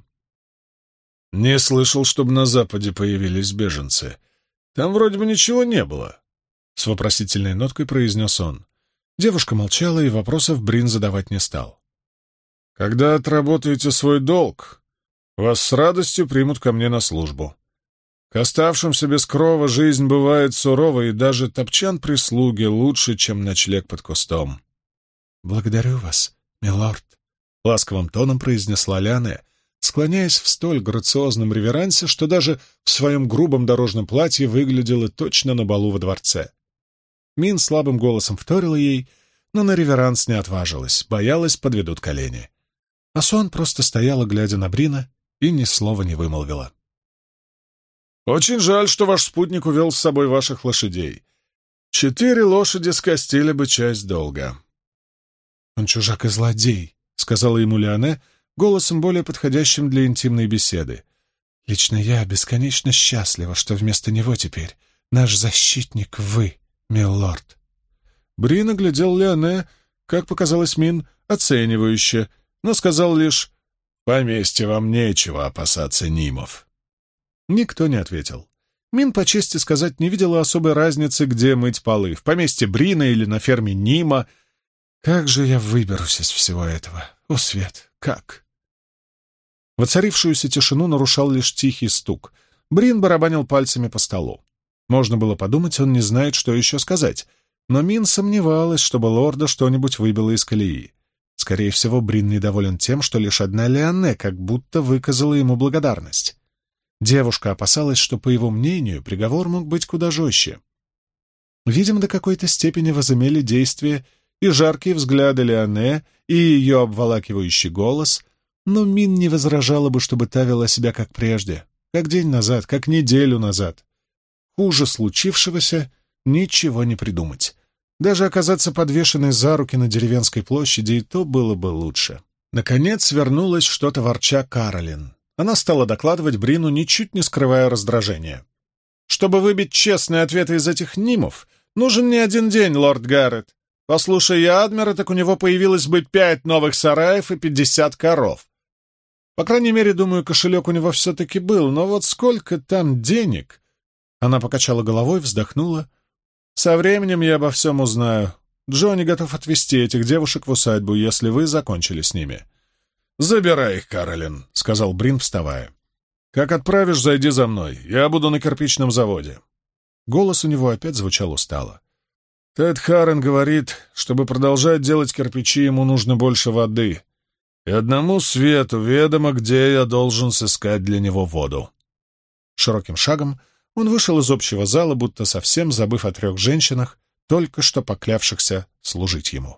«Не слышал, чтобы на западе появились беженцы. Там вроде бы ничего не было», — с вопросительной ноткой произнес он. Девушка молчала, и вопросов Брин задавать не стал. «Когда отработаете свой долг, вас с радостью примут ко мне на службу. К оставшимся без крова жизнь бывает сурова, и даже топчан прислуги лучше, чем ночлег под кустом». «Благодарю вас, милорд», — ласковым тоном произнесла Лиане, склоняясь в столь грациозном реверансе, что даже в своем грубом дорожном платье выглядела точно на балу во дворце. Мин слабым голосом вторила ей, но на реверанс не отважилась, боялась, подведут колени. А Суан просто стояла, глядя на Брина, и ни слова не вымолвила. «Очень жаль, что ваш спутник увел с собой ваших лошадей. 4 лошади скостили бы часть долга». «Он чужак и злодей», — сказала ему Лиане, голосом более подходящим для интимной беседы. «Лично я бесконечно счастлива, что вместо него теперь наш защитник вы, милорд». Брин оглядел Лиане, как показалось Мин, оценивающе, но сказал лишь: «В поместье вам нечего опасаться нимов». Никто не ответил. Мин, по чести сказать, не видела особой разницы, где мыть полы, в поместье Брина или на ферме Нима. Как же я выберусь из всего этого? О, Свет, как? Воцарившуюся тишину нарушал лишь тихий стук. Брин барабанил пальцами по столу. Можно было подумать, он не знает, что еще сказать, но Мин сомневалась, чтобы лорда что-нибудь выбило из колеи. Скорее всего, Брин недоволен тем, что лишь одна Лиане как будто выказала ему благодарность. Девушка опасалась, что, по его мнению, приговор мог быть куда жестче. Видимо, до какой-то степени возымели действие и жаркие взгляды Лиане, и ее обволакивающий голос, но Мин не возражала бы, чтобы та вела себя как прежде, как день назад, как неделю назад. Хуже случившегося ничего не придумать. Даже оказаться подвешенной за руки на деревенской площади, и то было бы лучше. Наконец вернулась что-то ворча Каролин. Она стала докладывать Брину, ничуть не скрывая раздражения. «Чтобы выбить честные ответы из этих нимов, нужен не один день, лорд Гаррет. Послушай Адмира, так у него появилось бы 5 новых сараев и 50 коров. По крайней мере, думаю, кошелек у него все-таки был, но вот сколько там денег?» Она покачала головой, вздохнула. «Со временем я обо всем узнаю. Джонни готов отвезти этих девушек в усадьбу, если вы закончили с ними». «Забирай их, Каролин», — сказал Брин, вставая. «Как отправишь, зайди за мной. Я буду на кирпичном заводе». Голос у него опять звучал устало. «Тед Харрен говорит, чтобы продолжать делать кирпичи, ему нужно больше воды. И одному Свету ведомо, где я должен сыскать для него воду». Широким шагом он вышел из общего зала, будто совсем забыв о 3 женщинах, только что поклявшихся служить ему.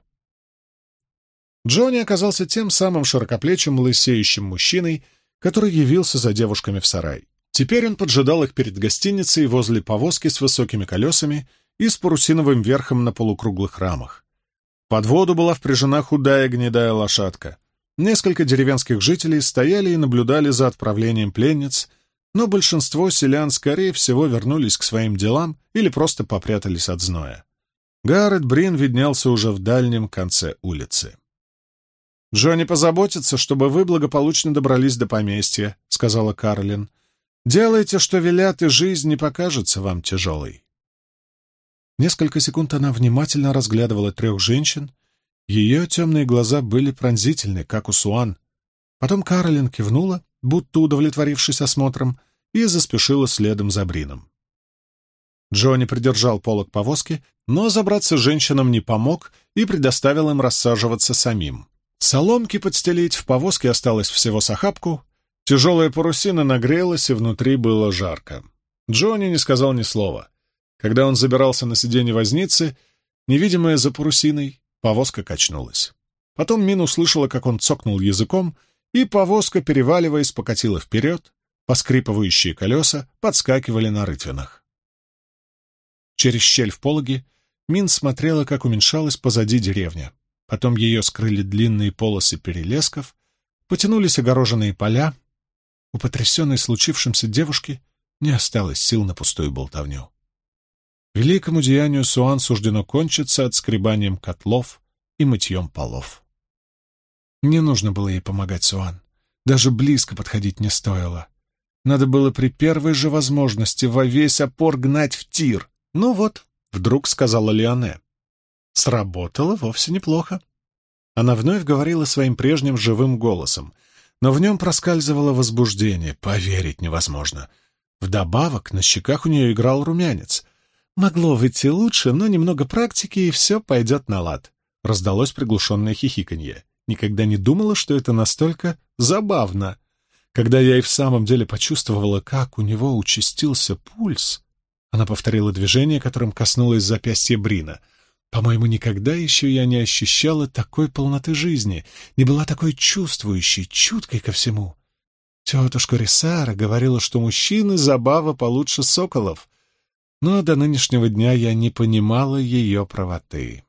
Джонни оказался тем самым широкоплечим, лысеющим мужчиной, который явился за девушками в сарай. Теперь он поджидал их перед гостиницей возле повозки с высокими колесами и с парусиновым верхом на полукруглых рамах. Под воду была впряжена худая гнедая лошадка. Несколько деревенских жителей стояли и наблюдали за отправлением пленниц, но большинство селян, скорее всего, вернулись к своим делам или просто попрятались от зноя. Гаррет Брин виднелся уже в дальнем конце улицы. «Джонни позаботится, чтобы вы благополучно добрались до поместья», — сказала Каролин. «Делайте, что велят, и жизнь не покажется вам тяжелой». Несколько секунд она внимательно разглядывала 3 женщин. Ее темные глаза были пронзительны, как у Суан. Потом Каролин кивнула, будто удовлетворившись осмотром, и заспешила следом за Брином. Джонни придержал полог повозки, но забраться женщинам не помог и предоставил им рассаживаться самим. Соломки подстелить в повозке осталось всего с охапку, тяжелая парусина нагрелась, и внутри было жарко. Джонни не сказал ни слова. Когда он забирался на сиденье возницы, невидимая за парусиной, повозка качнулась. Потом Мин услышала, как он цокнул языком, и повозка, переваливаясь, покатила вперед, поскрипывающие колеса подскакивали на рытвинах. Через щель в пологе Мин смотрела, как уменьшалась позади деревня. Потом ее скрыли длинные полосы перелесков, потянулись огороженные поля. У потрясенной случившимся девушки не осталось сил на пустую болтовню. Великому деянию Суан суждено кончиться отскребанием котлов и мытьем полов. Не нужно было ей помогать Суан. Даже близко подходить не стоило. Надо было при первой же возможности во весь опор гнать в тир. «Ну вот», — вдруг сказала Леоне. Сработало вовсе неплохо. Она вновь говорила своим прежним живым голосом, но в нем проскальзывало возбуждение, поверить невозможно. Вдобавок на щеках у нее играл румянец. «Могло выйти лучше, но немного практики, и все пойдет на лад», — раздалось приглушенное хихиканье. Никогда не думала, что это настолько забавно. Когда я и в самом деле почувствовала, как у него участился пульс, она повторила движение, которым коснулась запястья Брина. «По-моему, никогда еще я не ощущала такой полноты жизни, не была такой чувствующей, чуткой ко всему. Тетушка Рисара говорила, что мужчины забава получше соколов, но до нынешнего дня я не понимала ее правоты».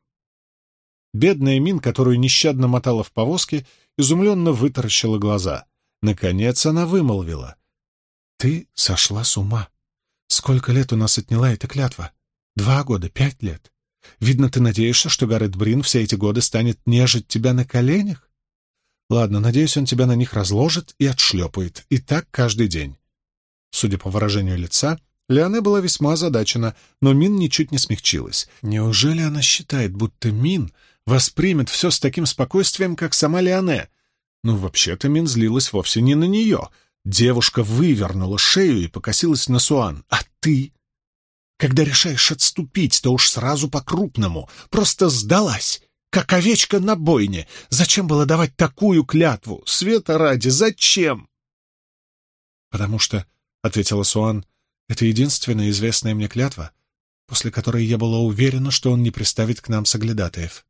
Бедная Мин, которую нещадно мотала в повозке, изумленно вытаращила глаза. Наконец она вымолвила: «Ты сошла с ума. Сколько лет у нас отняла эта клятва? 2 года, 5 лет. Видно, ты надеешься, что Гаррет Брин все эти годы станет нежить тебя на коленях? Ладно, надеюсь, он тебя на них разложит и отшлепает. И так каждый день». Судя по выражению лица, Леоне была весьма озадачена, но Мин ничуть не смягчилась. Неужели она считает, будто Мин воспримет все с таким спокойствием, как сама Леоне? Ну, вообще-то Мин злилась вовсе не на нее. Девушка вывернула шею и покосилась на Суан. «А ты? Когда решаешь отступить, то уж сразу по-крупному. Просто сдалась, как овечка на бойне. Зачем было давать такую клятву? Света ради, зачем?» «Потому что», — ответила Суан, — «это единственная известная мне клятва, после которой я была уверена, что он не приставит к нам соглядатаев».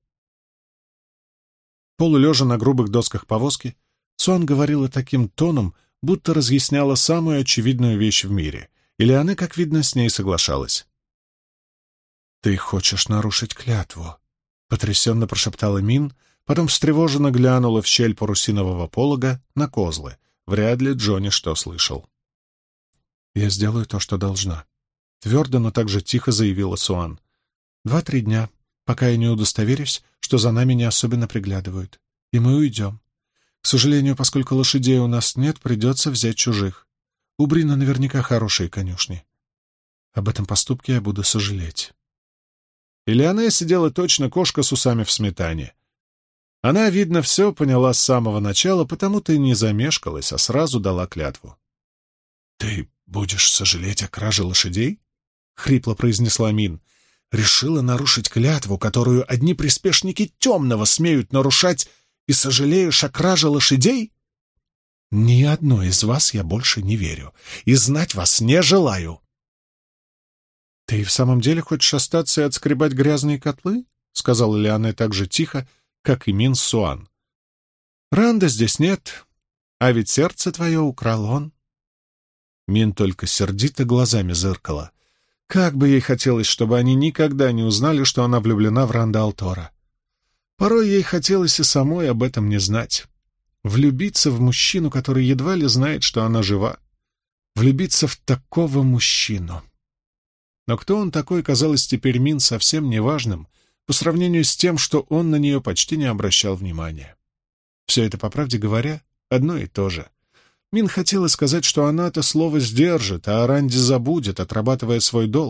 Полулежа на грубых досках повозки, Суан говорила таким тоном, будто разъясняла самую очевидную вещь в мире, и Леоне, как видно, с ней соглашалась. «Ты хочешь нарушить клятву?» — потрясенно прошептала Мин, потом встревоженно глянула в щель парусинового полога на козлы. Вряд ли Джонни что слышал. «Я сделаю то, что должна», — твердо, но также тихо заявила Суан. 2-3 дня, пока я не удостоверюсь, что за нами не особенно приглядывают, и мы уйдем. К сожалению, поскольку лошадей у нас нет, придется взять чужих. У Брина наверняка хорошие конюшни. Об этом поступке я буду сожалеть». И Леоне сидела точно кошка с усами в сметане. Она, видно, все поняла с самого начала, потому-то и не замешкалась, а сразу дала клятву. «Ты будешь сожалеть о краже лошадей?» — хрипло произнесла Мин. «Решила нарушить клятву, которую одни приспешники темного смеют нарушать, и сожалеешь о краже лошадей? Ни одной из вас я больше не верю, и знать вас не желаю». «Ты в самом деле хочешь остаться и отскребать грязные котлы?» — сказала Леоне так же тихо, как и Мин с Суан. «Ранда здесь нет, а ведь сердце твое украл он». Мин только сердито глазами зыркала. Как бы ей хотелось, чтобы они никогда не узнали, что она влюблена в Ранда Алтора. Порой ей хотелось и самой об этом не знать. Влюбиться в мужчину, который едва ли знает, что она жива. Влюбиться в такого мужчину. Но кто он такой, казалось теперь Мин совсем неважным по сравнению с тем, что он на нее почти не обращал внимания. Все это, по правде говоря, одно и то же. Мин хотела сказать, что она это слово сдержит, а о Ранде забудет, отрабатывая свой долг,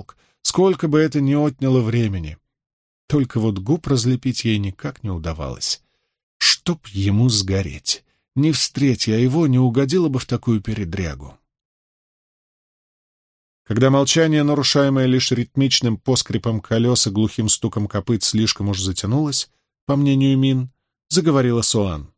сколько бы это ни отняло времени. Только вот губ разлепить ей никак не удавалось. Чтоб ему сгореть. Не встреть я его, не угодила бы в такую передрягу. Когда молчание, нарушаемое лишь ритмичным поскрипом колес и глухим стуком копыт, слишком уж затянулось, по мнению Мин, заговорила Суан.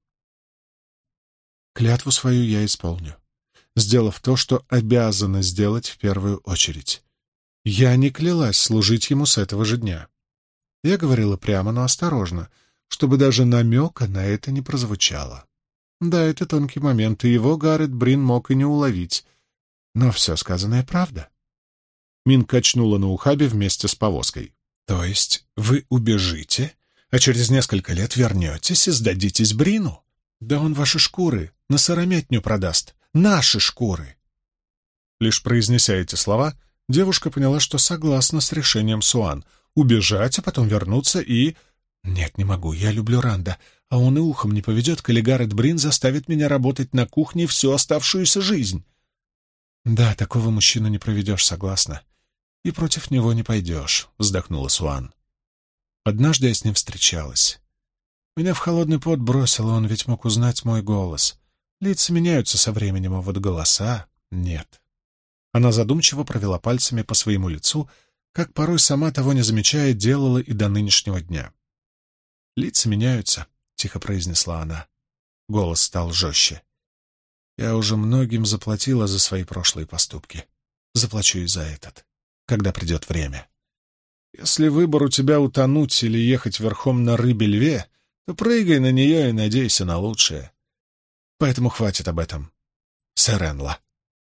«Клятву свою я исполню, сделав то, что обязана сделать в первую очередь. Я не клялась служить ему с этого же дня. Я говорила прямо, но осторожно, чтобы даже намека на это не прозвучало. Да, это тонкий момент, и его Гаррет Брин мог и не уловить. Но все сказанное правда». Мин качнула на ухабе вместе с повозкой. «То есть вы убежите, а через несколько лет вернетесь и сдадитесь Брину? Да он ваши шкуры на сыромятню продаст. Наши шкуры!» Лишь произнеся эти слова, девушка поняла, что согласна с решением Суан — убежать, а потом вернуться и... «Нет, не могу, я люблю Ранда, а он и ухом не поведет, коли Гаррет Брин заставит меня работать на кухне всю оставшуюся жизнь». «Да, такого мужчину не проведешь, согласна. И против него не пойдешь», — вздохнула Суан. «Однажды я с ним встречалась. Меня в холодный пот бросило, он ведь мог узнать мой голос. Лица меняются со временем, а вот голоса — нет». Она задумчиво провела пальцами по своему лицу, как порой сама того не замечая делала и до нынешнего дня. «Лица меняются», — тихо произнесла она. Голос стал жестче. «Я уже многим заплатила за свои прошлые поступки. Заплачу и за этот, когда придет время. Если выбор у тебя утонуть или ехать верхом на рыбе-льве, то прыгай на нее и надейся на лучшее. Поэтому хватит об этом. Серенла».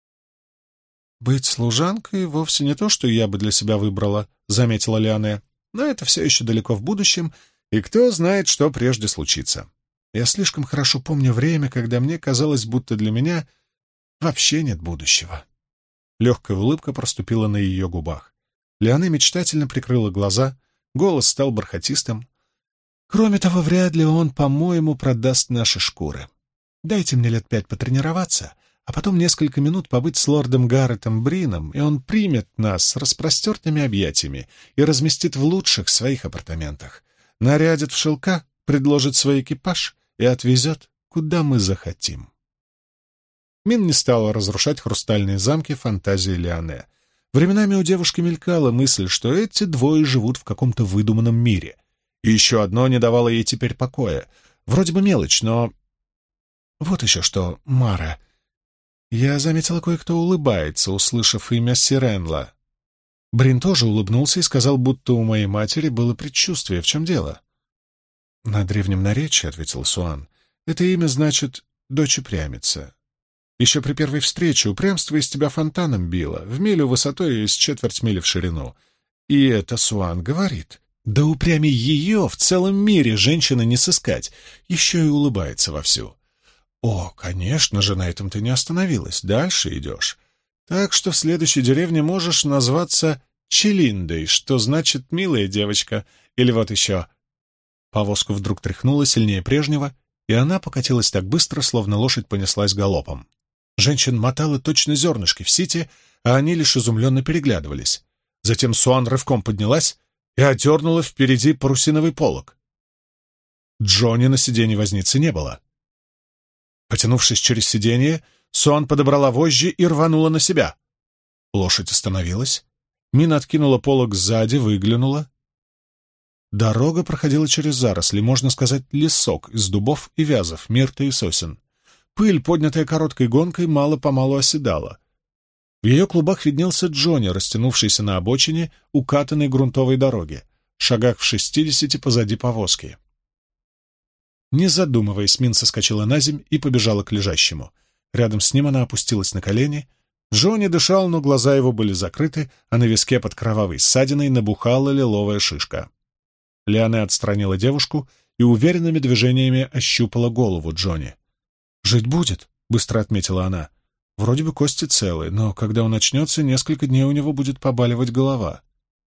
«Быть служанкой вовсе не то, что я бы для себя выбрала», — заметила Лиане. «Но это все еще далеко в будущем, и кто знает, что прежде случится. Я слишком хорошо помню время, когда мне казалось, будто для меня вообще нет будущего». Легкая улыбка проступила на ее губах. Лиане мечтательно прикрыла глаза, голос стал бархатистым. «Кроме того, вряд ли он, по-моему, продаст наши шкуры. Дайте мне лет 5 потренироваться, а потом несколько минут побыть с лордом Гарретом Брином, и он примет нас с распростертыми объятиями и разместит в лучших своих апартаментах. Нарядит в шелка, предложит свой экипаж и отвезет, куда мы захотим». Мин не стала разрушать хрустальные замки фантазии Лиане. Временами у девушки мелькала мысль, что эти двое живут в каком-то выдуманном мире. И еще одно не давало ей теперь покоя. Вроде бы мелочь, но... Вот еще что, Мара. Я заметила, кое-кто улыбается, услышав имя Сиренла. Брин тоже улыбнулся и сказал, будто у моей матери было предчувствие. В чем дело? На древнем наречии, — ответил Суан, — это имя значит «дочь упрямица». Еще при первой встрече упрямство из тебя фонтаном било, в милю высотой и с четверть мили в ширину. И это Суан говорит. Да упрямей ее в целом мире женщины не сыскать, еще и улыбается вовсю. О, конечно же, на этом ты не остановилась, дальше идешь. Так что в следующей деревне можешь назваться Челиндой, что значит «милая девочка», или вот еще. Повозка вдруг тряхнула сильнее прежнего, и она покатилась так быстро, словно лошадь понеслась галопом. Женщин мотало точно зернышки в сите, а они лишь изумленно переглядывались. Затем Суан рывком поднялась и одернула впереди парусиновый полог. Джонни на сиденье возницы не было. Потянувшись через сиденье, Суан подобрала вожжи и рванула на себя. Лошадь остановилась. Мина откинула полог сзади, выглянула. Дорога проходила через заросли, можно сказать, лесок из дубов и вязов, мирта и сосен. Пыль, поднятая короткой гонкой, мало-помалу оседала. В ее клубах виднелся Джонни, растянувшийся на обочине укатанной грунтовой дороги, шагах в 60 позади повозки. Не задумываясь, Мин соскочила наземь и побежала к лежащему. Рядом с ним она опустилась на колени. Джонни дышал, но глаза его были закрыты, а на виске под кровавой ссадиной набухала лиловая шишка. Лиане отстранила девушку и уверенными движениями ощупала голову Джонни. «Жить будет», — быстро отметила она. «Вроде бы кости целы, но когда он очнется, несколько дней у него будет побаливать голова».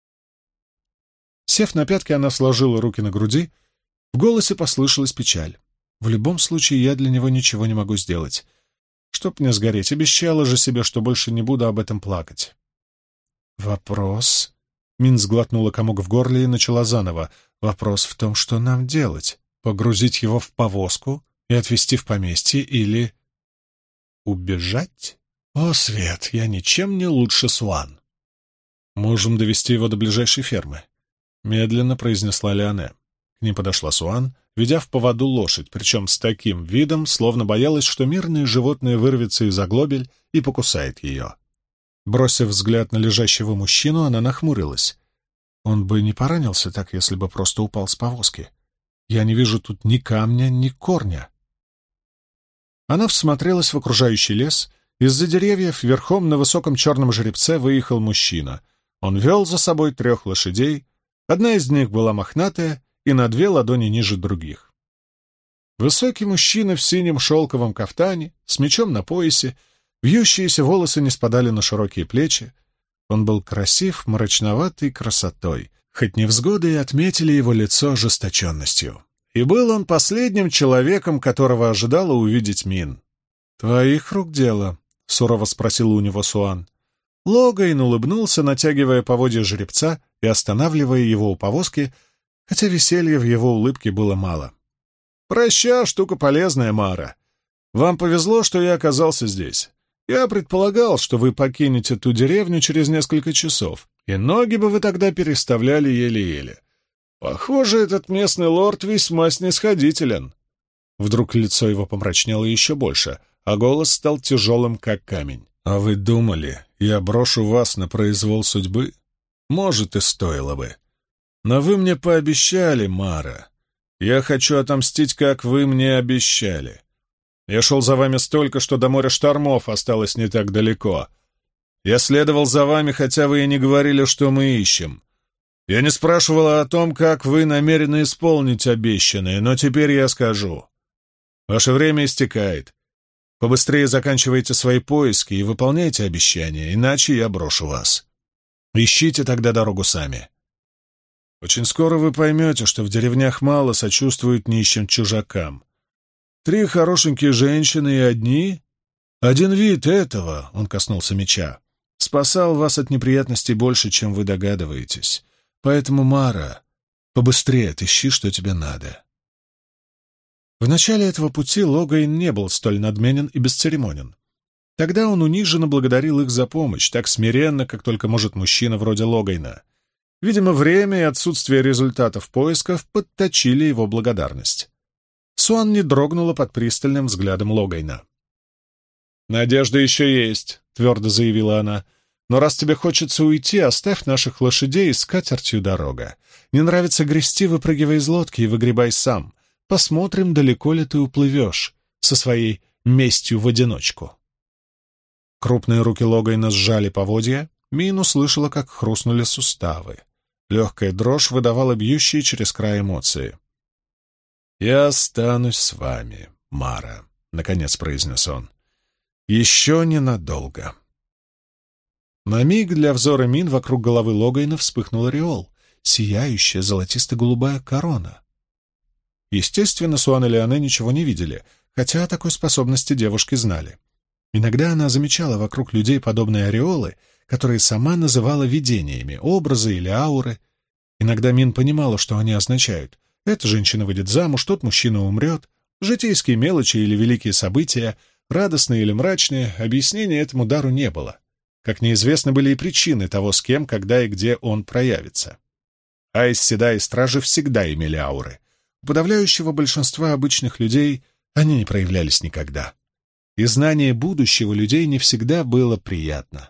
Сев на пятки, она сложила руки на груди. В голосе послышалась печаль. «В любом случае, я для него ничего не могу сделать. Чтоб не сгореть, обещала же себе, что больше не буду об этом плакать». «Вопрос...» Мин сглотнула комок в горле и начала заново. Вопрос в том, что нам делать. Погрузить его в повозку и отвезти в поместье или... убежать? О, Свет, я ничем не лучше Суан. Можем довести его до ближайшей фермы, медленно произнесла Леоне. К ним подошла Суан, ведя в поводу лошадь, причем с таким видом, словно боялась, что мирное животное вырвется из оглобель и покусает ее. Бросив взгляд на лежащего мужчину, она нахмурилась. Он бы не поранился так, если бы просто упал с повозки. Я не вижу тут ни камня, ни корня. Она всмотрелась в окружающий лес. Из-за деревьев верхом на высоком черном жеребце выехал мужчина. Он вел за собой 3 лошадей. Одна из них была мохнатая и на 2 ладони ниже других. Высокий мужчина в синем шелковом кафтане, с мечом на поясе, вьющиеся волосы не спадали на широкие плечи. Он был красив мрачноватой красотой, хоть невзгоды и отметили его лицо ожесточенностью. И был он последним человеком, которого ожидала увидеть Мин. «Твоих рук дело?» — сурово спросила у него Суан. Логайн улыбнулся, натягивая поводья жеребца и останавливая его у повозки, хотя веселья в его улыбке было мало. «Проща, штука полезная, Мара. Вам повезло, что я оказался здесь. Я предполагал, что вы покинете ту деревню через несколько часов, и ноги бы вы тогда переставляли еле-еле. Похоже, этот местный лорд весьма снисходителен». Вдруг лицо его помрачнело еще больше, а голос стал тяжелым, как камень. «А вы думали, я брошу вас на произвол судьбы? Может, и стоило бы. Но вы мне пообещали, Мара. Я хочу отомстить, как вы мне обещали. Я шел за вами столько, что до моря штормов осталось не так далеко. Я следовал за вами, хотя вы и не говорили, что мы ищем. Я не спрашивала о том, как вы намерены исполнить обещанное, но теперь я скажу. Ваше время истекает. Побыстрее заканчивайте свои поиски и выполняйте обещания, иначе я брошу вас. Ищите тогда дорогу сами. Очень скоро вы поймете, что в деревнях мало сочувствуют нищим чужакам. 3 хорошенькие женщины и один вид этого, — он коснулся меча, — спасал вас от неприятностей больше, чем вы догадываетесь. Поэтому, Мара, побыстрее отыщи, что тебе надо. В начале этого пути Логайн не был столь надменен и бесцеремонен. Тогда он униженно благодарил их за помощь, так смиренно, как только может мужчина вроде Логайна. Видимо, время и отсутствие результатов поисков подточили его благодарность. Суан не дрогнула под пристальным взглядом Логайна. «Надежда еще есть», — твердо заявила она. «Но раз тебе хочется уйти, оставь наших лошадей и с катертью дорога. Не нравится грести, выпрыгивай из лодки и выгребай сам. Посмотрим, далеко ли ты уплывешь со своей местью в одиночку». Крупные руки Логайна сжали поводья. Мин услышала, как хрустнули суставы. Легкая дрожь выдавала бьющие через край эмоции. «Я останусь с вами, Мара», — наконец произнес он. «Еще ненадолго». На миг для взора Мин вокруг головы Логайна вспыхнул ореол, сияющая золотисто-голубая корона. Естественно, Суан и Леоне ничего не видели, хотя о такой способности девушки знали. Иногда она замечала вокруг людей подобные ореолы, которые сама называла видениями, образы или ауры. Иногда Мин понимала, что они означают. Эта женщина выйдет замуж, тот мужчина умрет. Житейские мелочи или великие события, радостные или мрачные, объяснения этому дару не было. Как неизвестны были и причины того, с кем, когда и где он проявится. Айс Седай и Стражи всегда имели ауры. У подавляющего большинства обычных людей они не проявлялись никогда. И знание будущего людей не всегда было приятно.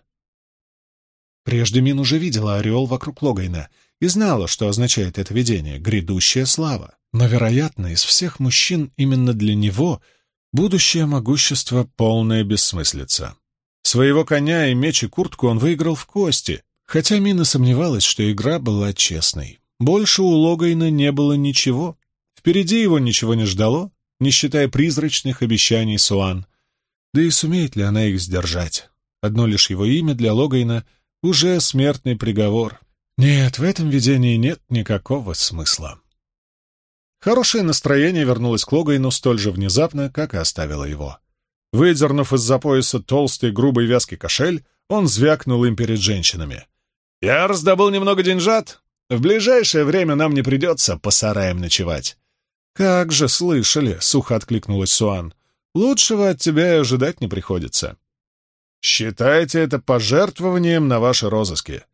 Прежде Мин уже видела ореол вокруг Логайна и знала, что означает это видение — грядущая слава. Но, вероятно, из всех мужчин именно для него будущее могущество — полная бессмыслица. Своего коня и меч и куртку он выиграл в кости, хотя Мина сомневалась, что игра была честной. Больше у Логайна не было ничего. Впереди его ничего не ждало, не считая призрачных обещаний Суан. Да и сумеет ли она их сдержать? Одно лишь его имя для Логайна — уже смертный приговор. Нет, в этом видении нет никакого смысла. Хорошее настроение вернулось к Логайну столь же внезапно, как и оставило его. Выдернув из-за пояса толстый, грубый, вязкий кошель, он звякнул им перед женщинами. «Я раздобыл немного деньжат. В ближайшее время нам не придется по сараям ночевать». «Как же, слышали!» — сухо откликнулась Суан. «Лучшего от тебя и ожидать не приходится. Считайте это пожертвованием на ваши розыски».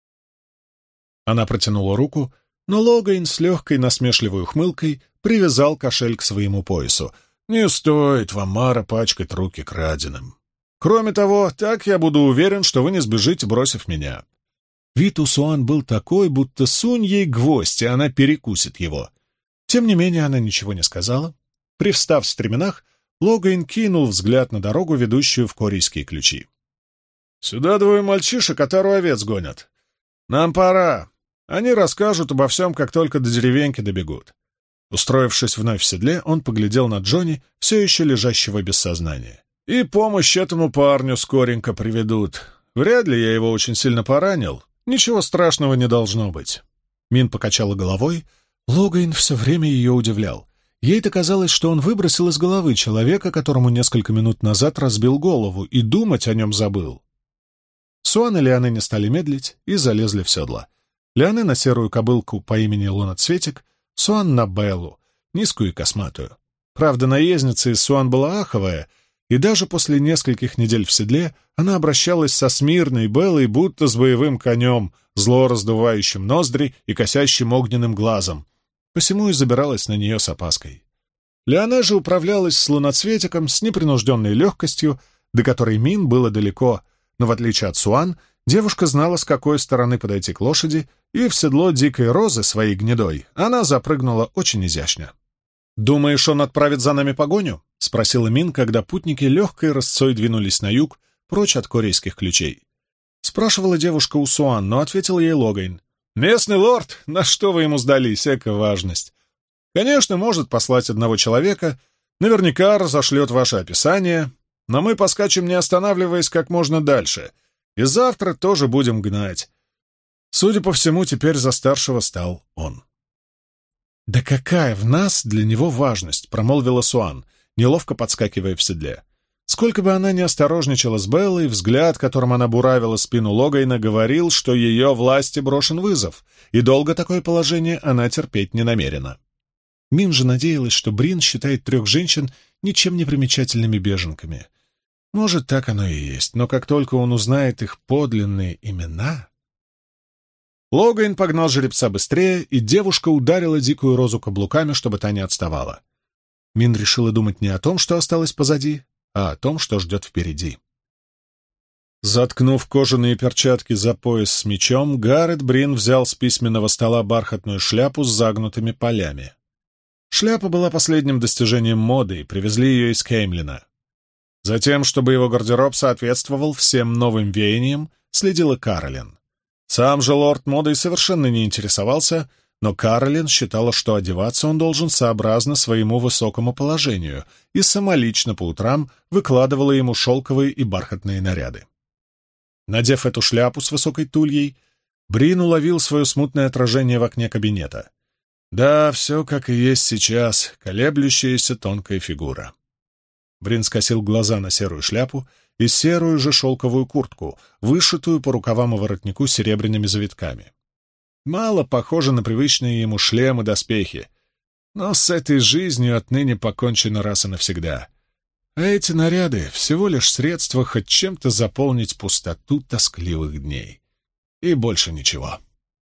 Она протянула руку, но Логайн с легкой насмешливой ухмылкой привязал кошель к своему поясу. «Не стоит вам, Мара, пачкать руки краденым. Кроме того, так я буду уверен, что вы не сбежите, бросив меня». Вид у Суан был такой, будто сунь ей гвоздь, и она перекусит его. Тем не менее, она ничего не сказала. Привстав в стременах, Логайн кинул взгляд на дорогу, ведущую в Корейские ключи. «Сюда двое мальчишек, которые овец гонят. Нам пора. Они расскажут обо всем, как только до деревеньки добегут». Устроившись вновь в седле, он поглядел на Джонни, все еще лежащего без сознания. «И помощь этому парню скоренько приведут. Вряд ли я его очень сильно поранил. Ничего страшного не должно быть». Мин покачала головой. Логайн все время ее удивлял. Ей-то казалось, что он выбросил из головы человека, которому несколько минут назад разбил голову, и думать о нем забыл. Суан и Лианы не стали медлить и залезли в седло. Лианы на серую кобылку по имени Луноцветик, Суан на Беллу, низкую и косматую. Правда, наездница из Суан была аховая, и даже после нескольких недель в седле она обращалась со смирной Беллой, будто с боевым конем, зло раздувающим ноздри и косящим огненным глазом, посему и забиралась на нее с опаской. Лиане же управлялась с Луноцветиком с непринужденной легкостью, до которой Мин было далеко, но в отличие от Суан, девушка знала, с какой стороны подойти к лошади, и в седло дикой розы своей гнедой она запрыгнула очень изящно. «Думаешь, он отправит за нами погоню?» — спросила Мин, когда путники легкой рысцой двинулись на юг, прочь от Корейских ключей. Спрашивала девушка у Суан, но ответил ей Логайн. «Местный лорд, на что вы ему сдались, эка важность. Конечно, может послать одного человека, наверняка разошлет ваше описание, но мы поскачем, не останавливаясь, как можно дальше, и завтра тоже будем гнать. Судя по всему, теперь за старшего стал он». «Да какая в нас для него важность?» — промолвила Суан, неловко подскакивая в седле. Сколько бы она ни осторожничала с Беллой, взгляд, которым она буравила спину Логайна, говорил, что ее власти брошен вызов, и долго такое положение она терпеть не намерена. Мин же надеялась, что Брин считает 3 женщин ничем не примечательными беженками. Может, так оно и есть, но как только он узнает их подлинные имена... Логайн погнал жеребца быстрее, и девушка ударила дикую розу каблуками, чтобы та не отставала. Мин решила думать не о том, что осталось позади, а о том, что ждет впереди. Заткнув кожаные перчатки за пояс с мечом, Гаррет Брин взял с письменного стола бархатную шляпу с загнутыми полями. Шляпа была последним достижением моды, и привезли ее из Кеймлина. Затем, чтобы его гардероб соответствовал всем новым веяниям, следила Каролин. Сам же лорд модой совершенно не интересовался, но Каролин считала, что одеваться он должен сообразно своему высокому положению, и самолично по утрам выкладывала ему шелковые и бархатные наряды. Надев эту шляпу с высокой тульей, Брин уловил свое смутное отражение в окне кабинета. Да, все как и есть сейчас, колеблющаяся тонкая фигура. Брин скосил глаза на серую шляпу и серую же шелковую куртку, вышитую по рукавам и воротнику серебряными завитками. Мало похоже на привычные ему шлемы и доспехи, но с этой жизнью отныне покончено раз и навсегда. А эти наряды — всего лишь средства хоть чем-то заполнить пустоту тоскливых дней. И больше ничего.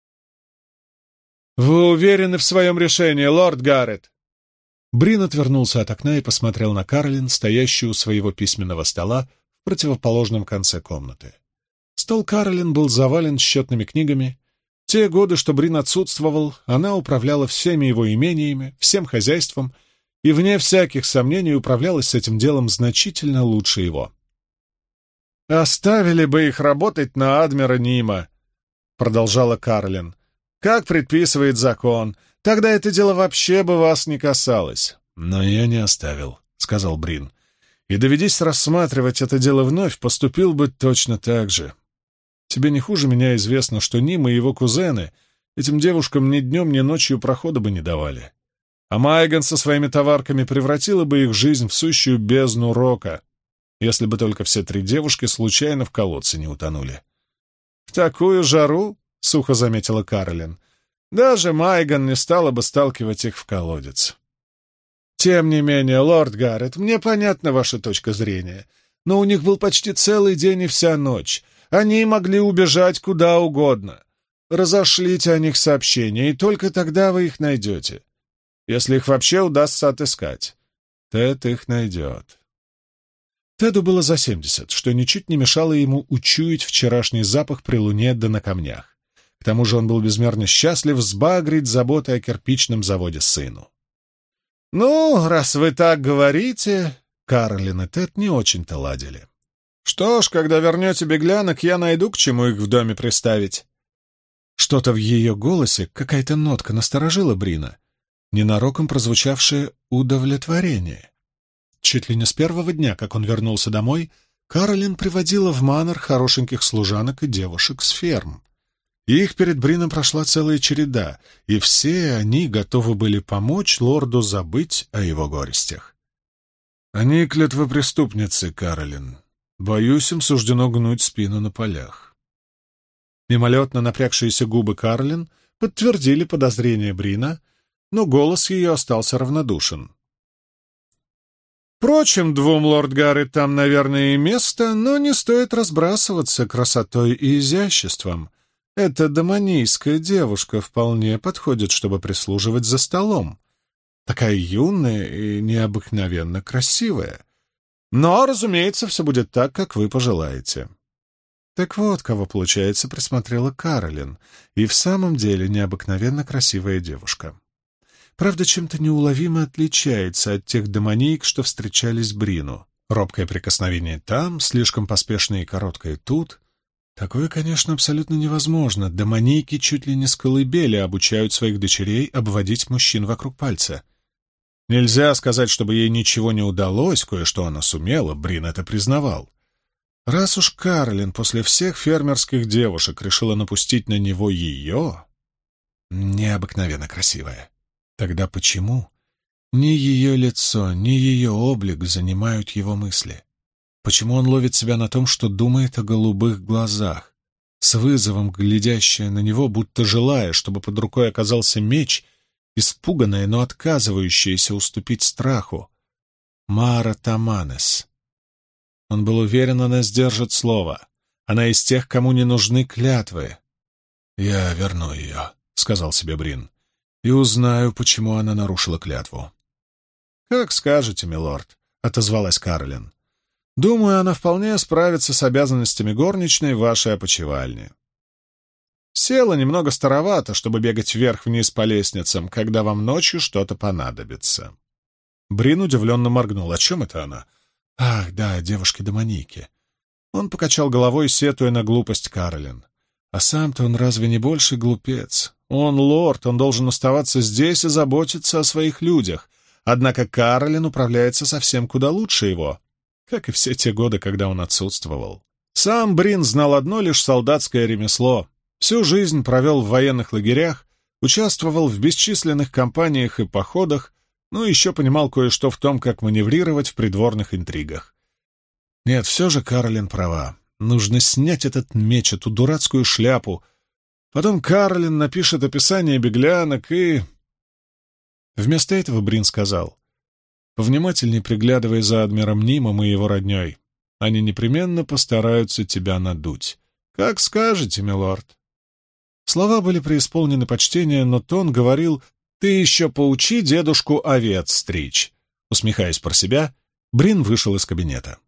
«Вы уверены в своем решении, лорд Гаррет?» Брин отвернулся от окна и посмотрел на Каролин, стоящую у своего письменного стола в противоположном конце комнаты. Стол Каролин был завален счетными книгами. Те годы, что Брин отсутствовал, она управляла всеми его имениями, всем хозяйством, и, вне всяких сомнений, управлялась с этим делом значительно лучше его. «Оставили бы их работать на Адмира Нима», — продолжала Каролин. «Как предписывает закон, тогда это дело вообще бы вас не касалось». «Но я не оставил», — сказал Брин. «И, доведись рассматривать это дело вновь, поступил бы точно так же. Тебе не хуже меня известно, что Ним и его кузены этим девушкам ни днем, ни ночью прохода бы не давали. А Майган со своими товарками превратила бы их жизнь в сущую бездну рока, если бы только все 3 девушки случайно в колодце не утонули. «В такую жару», — сухо заметила Каролин, — «даже Майган не стала бы сталкивать их в колодец». «Тем не менее, лорд Гаррет, мне понятна ваша точка зрения, но у них был почти целый день и вся ночь. Они могли убежать куда угодно. Разошлите о них сообщение, и только тогда вы их найдете. Если их вообще удастся отыскать. Тед их найдет». Теду было за 70, что ничуть не мешало ему учуять вчерашний запах при луне да на камнях. К тому же он был безмерно счастлив сбагрить заботы о кирпичном заводе сыну. «Ну, раз вы так говорите...» Каролин и Тед не очень-то ладили. «Что ж, когда вернете беглянок, я найду, к чему их в доме приставить». Что-то в ее голосе, какая-то нотка насторожила Брина, ненароком прозвучавшее удовлетворение. Чуть ли не с первого дня, как он вернулся домой, Каролин приводила в Манор хорошеньких служанок и девушек с ферм. Их перед Брином прошла целая череда, и все они готовы были помочь лорду забыть о его горестях. «Они клятвопреступницы, Каролин. Боюсь, им суждено гнуть спину на полях». Мимолетно напрягшиеся губы Каролин подтвердили подозрения Брина, но голос ее остался равнодушен. «Впрочем, двум лорд Гаррет там, наверное, и место, но не стоит разбрасываться красотой и изяществом. Эта домонийская девушка вполне подходит, чтобы прислуживать за столом. Такая юная и необыкновенно красивая. Но, разумеется, все будет так, как вы пожелаете». Так вот, кого, получается, присмотрела Каролин, и в самом деле необыкновенно красивая девушка. Правда, чем-то неуловимо отличается от тех домониек, что встречались Брину. Робкое прикосновение там, слишком поспешное и короткое тут. Такое, конечно, абсолютно невозможно. Домонийки чуть ли не с колыбели обучают своих дочерей обводить мужчин вокруг пальца. Нельзя сказать, чтобы ей ничего не удалось, кое-что она сумела, Брин это признавал. Раз уж Каролин после всех фермерских девушек решила напустить на него ее, необыкновенно красивая, тогда почему ни ее лицо, ни ее облик занимают его мысли? Почему он ловит себя на том, что думает о голубых глазах, с вызовом глядящая на него, будто желая, чтобы под рукой оказался меч, испуганная, но отказывающаяся уступить страху? Мара Таманес. Он был уверен, она сдержит слово. Она из тех, кому не нужны клятвы. «Я верну ее», — сказал себе Брин, — «и узнаю, почему она нарушила клятву». «Как скажете, милорд», — отозвалась Каролин. «Думаю, она вполне справится с обязанностями горничной в вашей опочивальне. Села немного старовато, чтобы бегать вверх-вниз по лестницам, когда вам ночью что-то понадобится». Брин удивленно моргнул. «О чем это она?» «Ах, да, девушки-домонийки». Он покачал головой, сетуя на глупость Каролин. «А сам-то он разве не больше глупец? Он лорд, он должен оставаться здесь и заботиться о своих людях. Однако Каролин управляется совсем куда лучше его, как и все те годы, когда он отсутствовал. Сам Брин знал одно лишь солдатское ремесло. Всю жизнь провел в военных лагерях, участвовал в бесчисленных кампаниях и походах, но еще понимал кое-что в том, как маневрировать в придворных интригах. Нет, все же Каролин права. Нужно снять этот меч, эту дурацкую шляпу. Потом Каролин напишет описание беглянок и... Вместо этого Брин сказал: «Повнимательней приглядывай за адмиром Нимом и его родней. Они непременно постараются тебя надуть. Как скажете, милорд». Слова были преисполнены почтения, но тон говорил: «Ты еще поучи дедушку овец стричь». Усмехаясь про себя, Брин вышел из кабинета.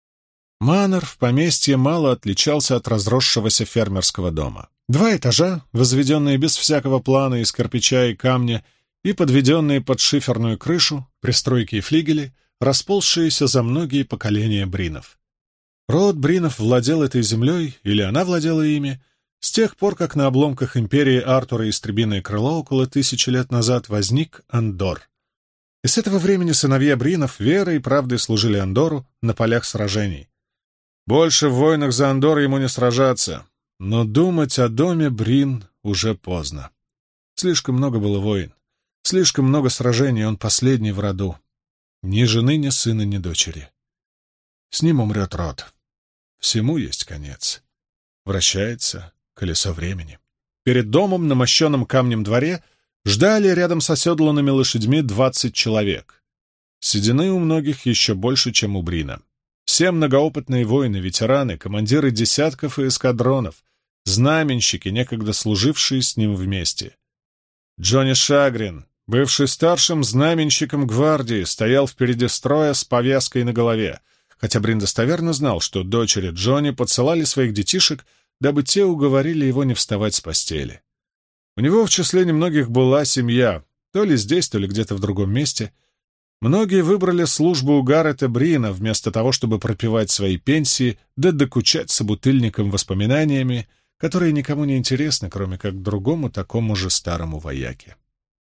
Манор в поместье мало отличался от разросшегося фермерского дома. 2 этажа, возведенные без всякого плана из кирпича и камня и подведенные под шиферную крышу, пристройки и флигели, расползшиеся за многие поколения Бринов. Род Бринов владел этой землей, или она владела ими, с тех пор, как на обломках империи Артура Истребиное крыло около 1000 лет назад возник Андор. И с этого времени сыновья Бринов верой и правдой служили Андору на полях сражений. Больше в войнах за Андор ему не сражаться, но думать о доме Брин уже поздно. Слишком много было войн, слишком много сражений, он последний в роду. Ни жены, ни сына, ни дочери. С ним умрет род. Всему есть конец. Вращается колесо времени. Перед домом на мощенном камнем дворе ждали рядом с оседланными лошадьми 20 человек. Седины у многих еще больше, чем у Брина. Все многоопытные воины, ветераны, командиры десятков и эскадронов, знаменщики, некогда служившие с ним вместе. Джонни Шагрин, бывший старшим знаменщиком гвардии, стоял впереди строя с повязкой на голове, хотя Брин достоверно знал, что дочери Джонни подсылали своих детишек, дабы те уговорили его не вставать с постели. У него в числе немногих была семья, то ли здесь, то ли где-то в другом месте. Многие выбрали службу у Гаррета Брина вместо того, чтобы пропивать свои пенсии да докучать собутыльникам воспоминаниями, которые никому не интересны, кроме как другому такому же старому вояке.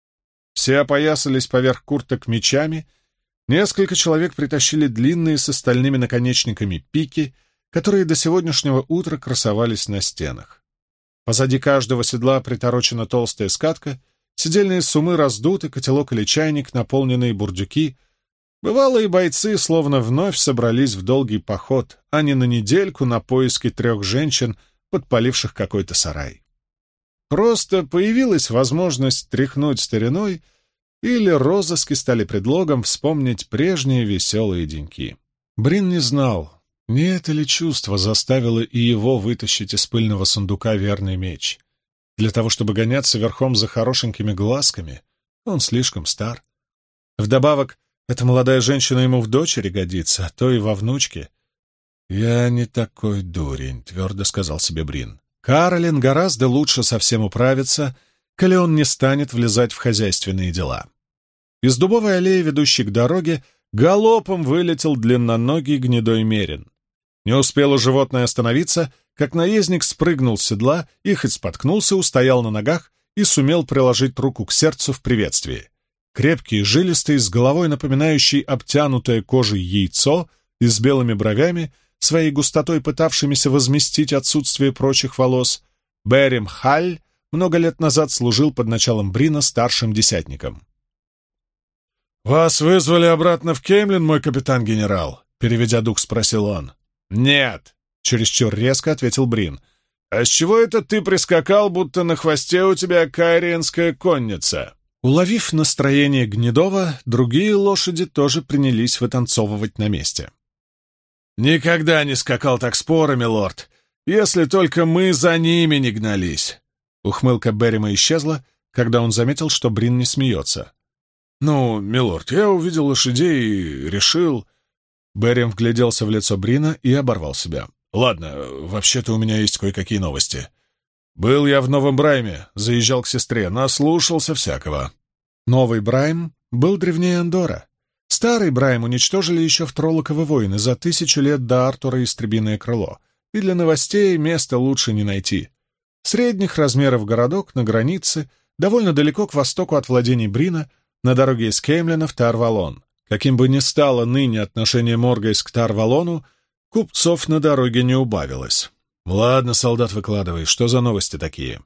Все опоясались поверх курток мечами, несколько человек притащили длинные с остальными наконечниками пики, которые до сегодняшнего утра красовались на стенах. Позади каждого седла приторочена толстая скатка, седельные суммы раздуты, котелок или чайник, наполненные бурдюки. Бывалые бойцы словно вновь собрались в долгий поход, а не на недельку на поиски 3 женщин, подпаливших какой-то сарай. Просто появилась возможность тряхнуть стариной, или розыски стали предлогом вспомнить прежние веселые деньки. Брин не знал, не это ли чувство заставило и его вытащить из пыльного сундука верный меч. Для того, чтобы гоняться верхом за хорошенькими глазками, он слишком стар. Вдобавок, эта молодая женщина ему в дочери годится, а то и во внучке. «Я не такой дурень», — твердо сказал себе Брин. «Каролин гораздо лучше совсем управится, коли он не станет влезать в хозяйственные дела». Из дубовой аллеи, ведущей к дороге, галопом вылетел длинноногий гнедой мерин. Не успело животное остановиться, как наездник спрыгнул с седла и хоть споткнулся, устоял на ногах и сумел приложить руку к сердцу в приветствии. Крепкий, жилистый, с головой напоминающий обтянутое кожей яйцо и с белыми бровями, своей густотой пытавшимися возместить отсутствие прочих волос, Берем Халь много лет назад служил под началом Брина старшим десятником. «Вас вызвали обратно в Кеймлин, мой капитан-генерал?» — переведя дух, спросил он. «Нет», — чересчур резко ответил Брин. «А с чего это ты прискакал, будто на хвосте у тебя кайриенская конница?» Уловив настроение Гнедова, другие лошади тоже принялись вытанцовывать на месте. «Никогда не скакал так споро, милорд, если только мы за ними не гнались». Ухмылка Беррима исчезла, когда он заметил, что Брин не смеется. «Ну, милорд, я увидел лошадей и решил...» Беррим вгляделся в лицо Брина и оборвал себя. «Ладно, вообще-то у меня есть кое-какие новости. Был я в Новом Брайме, заезжал к сестре, наслушался всякого». Новый Брайм был древнее Андора. Старый Брайм уничтожили еще в Троллоковы войны за 1000 лет до Артура и Истребиное крыло, и для новостей места лучше не найти. Средних размеров городок на границе, довольно далеко к востоку от владений Брина, на дороге из Кеймлина в Тарвалон. Каким бы ни стало ныне отношение Моргейс к Тарвалону, купцов на дороге не убавилось. «Ладно, солдат, выкладывай, что за новости такие?»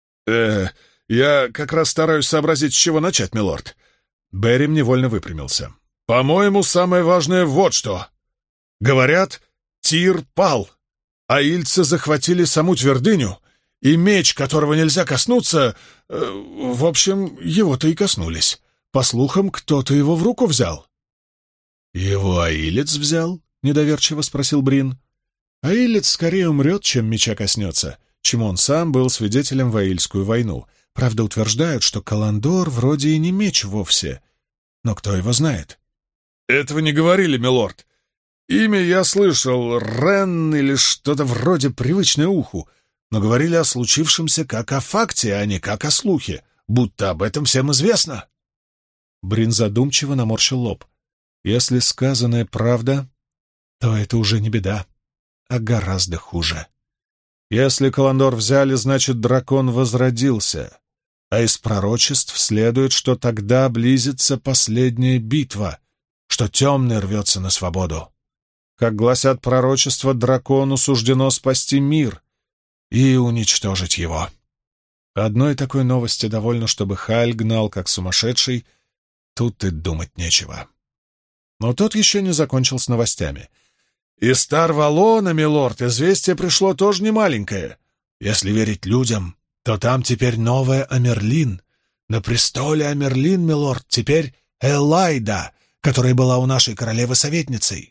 Я как раз стараюсь сообразить, с чего начать, милорд». Беррим невольно выпрямился. «По-моему, самое важное вот что. Говорят, Тир пал, а ильцы захватили саму твердыню, и меч, которого нельзя коснуться... в общем, его-то и коснулись. По слухам, кто-то его в руку взял». «Его аилец взял?» — недоверчиво спросил Брин. «Аилец скорее умрет, чем меча коснется, чему он сам был свидетелем в Аильскую войну. Правда, утверждают, что Каландор вроде и не меч вовсе. Но кто его знает?» «Этого не говорили, милорд. Имя я слышал, Рен или что-то вроде привычное уху, но говорили о случившемся как о факте, а не как о слухе, будто об этом всем известно». Брин задумчиво наморщил лоб. «Если сказанное правда, то это уже не беда, а гораздо хуже. Если Каландор взяли, значит, дракон возродился, а из пророчеств следует, что тогда близится последняя битва, что темный рвется на свободу. Как гласят пророчества, дракону суждено спасти мир и уничтожить его. Одной такой новости довольно, чтобы Халь гнал как сумасшедший, тут и думать нечего». Но тот еще не закончил с новостями. Из Тарвалона, милорд, известие пришло тоже немаленькое. Если верить людям, то там теперь новая Амерлин. На престоле Амерлин, милорд, теперь Элайда, которая была у нашей королевы советницей».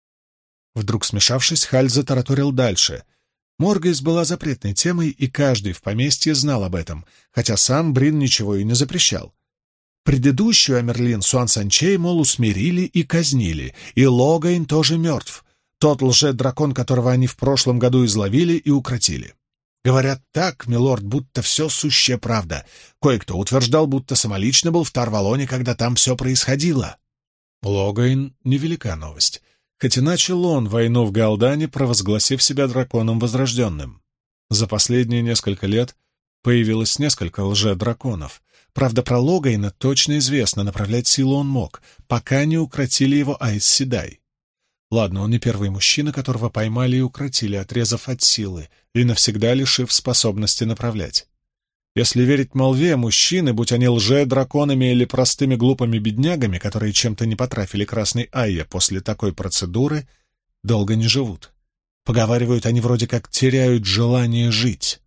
Вдруг смешавшись, Халь затараторил дальше. Моргейс была запретной темой, и каждый в поместье знал об этом, хотя сам Брин ничего и не запрещал. Предыдущую Амерлин Суан-Санчей, мол, усмирили и казнили, и Логайн тоже мертв, тот лже-дракон, которого они в прошлом году изловили и укротили. Говорят так, милорд, будто все сущая правда. Кое-кто утверждал, будто самолично был в Тарвалоне, когда там все происходило. Логайн — невелика новость, хоть и начал он войну в Галдане, провозгласив себя драконом возрожденным. За последние несколько лет появилось несколько лже-драконов. Правда, про Логайна точно известно, направлять силу он мог, пока не укротили его Айс Седай. Ладно, он не первый мужчина, которого поймали и укротили, отрезав от силы и навсегда лишив способности направлять. Если верить молве, мужчины, будь они лже-драконами или простыми глупыми беднягами, которые чем-то не потрафили красной Айе после такой процедуры, долго не живут. Поговаривают, они вроде как теряют желание жить.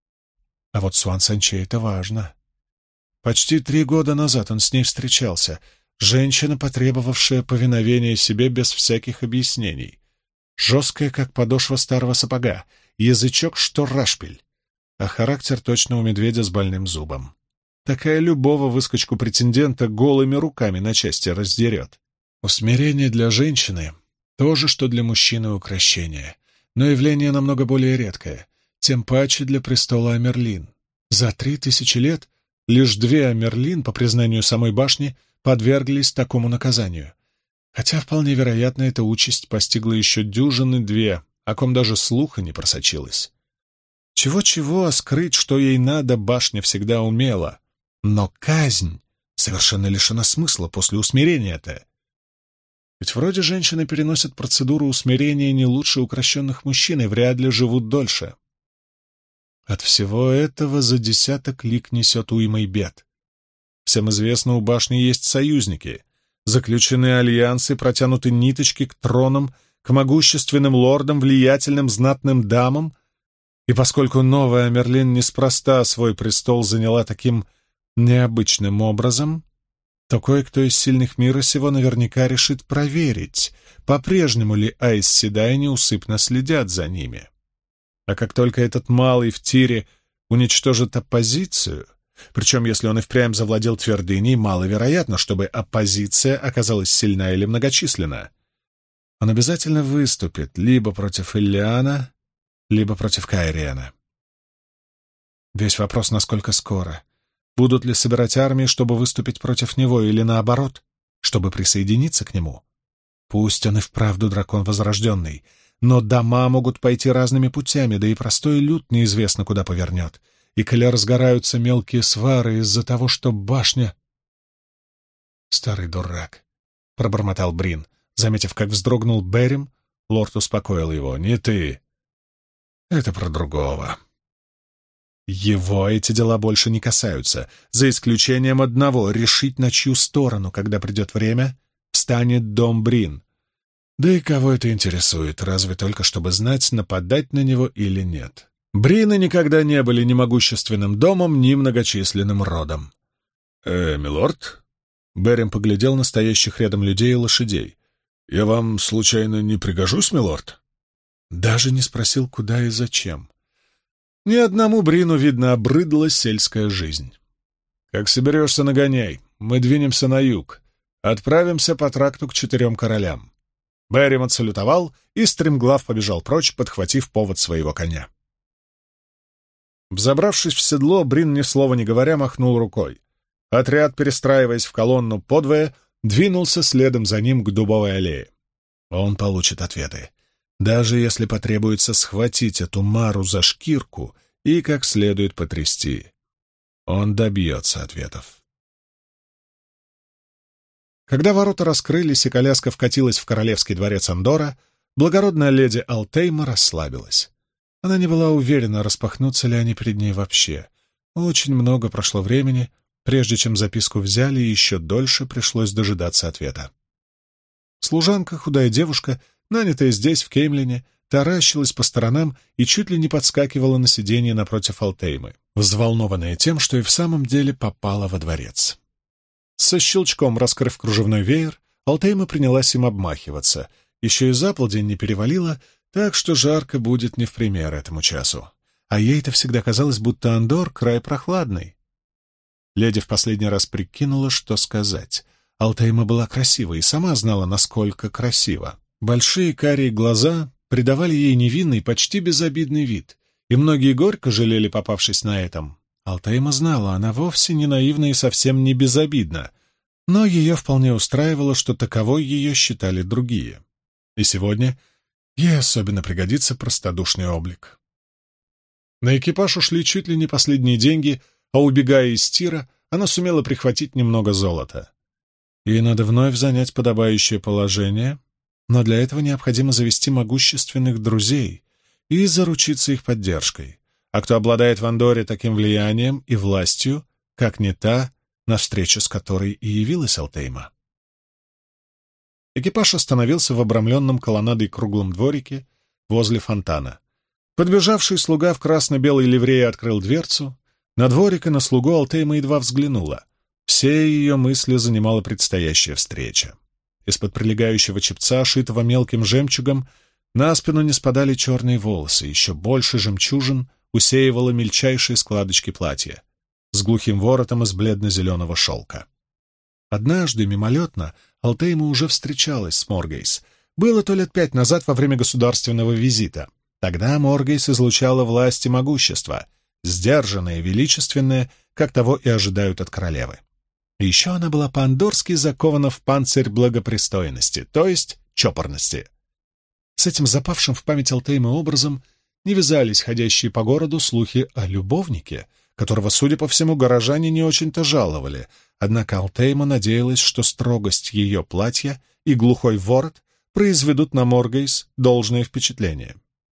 А вот Суан-Санчей — это важно. Почти 3 года назад он с ней встречался. Женщина, потребовавшая повиновения себе без всяких объяснений. Жесткая, как подошва старого сапога, язычок, что рашпиль. А характер точно у медведя с больным зубом. Такая любого выскочку-претендента голыми руками на части раздерет. Усмирение для женщины — то же, что для мужчины укрощение, но явление намного более редкое, тем паче для престола Амерлин. За 3000 лет лишь 2 Амерлин, по признанию самой башни, подверглись такому наказанию. Хотя, вполне вероятно, эта участь постигла еще дюжины 2, о ком даже слуха не просочилось. Чего-чего, скрыть, что ей надо, башня всегда умела. Но казнь совершенно лишена смысла после усмирения-то. Ведь вроде женщины переносят процедуру усмирения не лучше укрощенных мужчин и вряд ли живут дольше. От всего этого за 10 лик несет уймой бед. Всем известно, у башни есть союзники. Заключены альянсы, протянуты ниточки к тронам, к могущественным лордам, влиятельным знатным дамам. И поскольку новая Амерлин неспроста свой престол заняла таким необычным образом, то кое-кто из сильных мира сего наверняка решит проверить, по-прежнему ли Айс Седай неусыпно следят за ними. А как только этот малый в тире уничтожит оппозицию, причем если он и впрямь завладел твердыней, маловероятно, чтобы оппозиция оказалась сильна или многочисленна. Он обязательно выступит либо против Иллиана, либо против Кайриена. Весь вопрос, насколько скоро. Будут ли собирать армии, чтобы выступить против него, или наоборот, чтобы присоединиться к нему? Пусть он и вправду дракон возрожденный, но дома могут пойти разными путями, да и простой люд неизвестно, куда повернет. И коли разгораются мелкие свары из-за того, что башня... «Старый дурак», — пробормотал Брин. Заметив, как вздрогнул Берем, лорд успокоил его. «Не ты. Это про другого». Его эти дела больше не касаются, за исключением одного — решить, на чью сторону, когда придет время, встанет дом Брин. Да и кого это интересует, разве только чтобы знать, нападать на него или нет. Брины никогда не были ни могущественным домом, ни многочисленным родом. Милорд?» Берем поглядел на стоящих рядом людей и лошадей. «Я вам, случайно, не пригожусь, милорд?» Даже не спросил, куда и зачем. Ни одному Брину, видно, обрыдла сельская жизнь. «Как соберешься, нагоняй. Мы двинемся на юг. Отправимся по тракту к 4 королям». Берем отсалютовал и стремглав побежал прочь, подхватив повод своего коня. Взобравшись в седло, Брин, ни слова не говоря, махнул рукой. Отряд, перестраиваясь в колонну подвое, двинулся следом за ним к Дубовой аллее. Он получит ответы. Даже если потребуется схватить эту Мару за шкирку и как следует потрясти. Он добьется ответов. Когда ворота раскрылись и коляска вкатилась в королевский дворец Андора, благородная леди Алтейма расслабилась. Она не была уверена, распахнутся ли они перед ней вообще. Очень много прошло времени, прежде чем записку взяли, и еще дольше пришлось дожидаться ответа. Служанка, худая девушка, нанятая здесь, в Кеймлине, таращилась по сторонам и чуть ли не подскакивала на сиденье напротив Алтеймы, взволнованная тем, что и в самом деле попала во дворец. Со щелчком раскрыв кружевной веер, Алтейма принялась им обмахиваться. Еще и за полдень не перевалило, так что жарко будет не в пример этому часу. А ей-то всегда казалось, будто Андор — край прохладный. Леди в последний раз прикинула, что сказать. Алтейма была красива и сама знала, насколько красива. Большие карие глаза придавали ей невинный, почти безобидный вид, и многие горько жалели, попавшись на этом. Алтейма знала, она вовсе не наивна и совсем не безобидна, но ее вполне устраивало, что таковой ее считали другие. И сегодня ей особенно пригодится простодушный облик. На экипаж ушли чуть ли не последние деньги, а убегая из тира, она сумела прихватить немного золота. Ей надо вновь занять подобающее положение, но для этого необходимо завести могущественных друзей и заручиться их поддержкой. А кто обладает в Андоре таким влиянием и властью, как не та, на встречу с которой и явилась Алтейма? Экипаж остановился в обрамленном колоннадой круглом дворике возле фонтана. Подбежавший слуга в красно-белой ливрее открыл дверцу. На дворик и на слугу Алтейма едва взглянула. Все ее мысли занимала предстоящая встреча. Из-под прилегающего чепца, шитого мелким жемчугом, на спину не спадали черные волосы, еще больше жемчужин усеивало мельчайшие складочки платья, с глухим воротом из бледно-зеленого шелка. Однажды, мимолетно, Алтейма уже встречалась с Моргейс. Было то лет 5 назад во время государственного визита. Тогда Моргейс излучала власть и могущество, сдержанное, величественное, как того и ожидают от королевы. И еще она была по-андорски закована в панцирь благопристойности, то есть чопорности. С этим запавшим в память Алтеймы образом не вязались ходящие по городу слухи о любовнике, которого, судя по всему, горожане не очень-то жаловали, однако Алтейма надеялась, что строгость ее платья и глухой ворот произведут на Моргейс должное впечатление.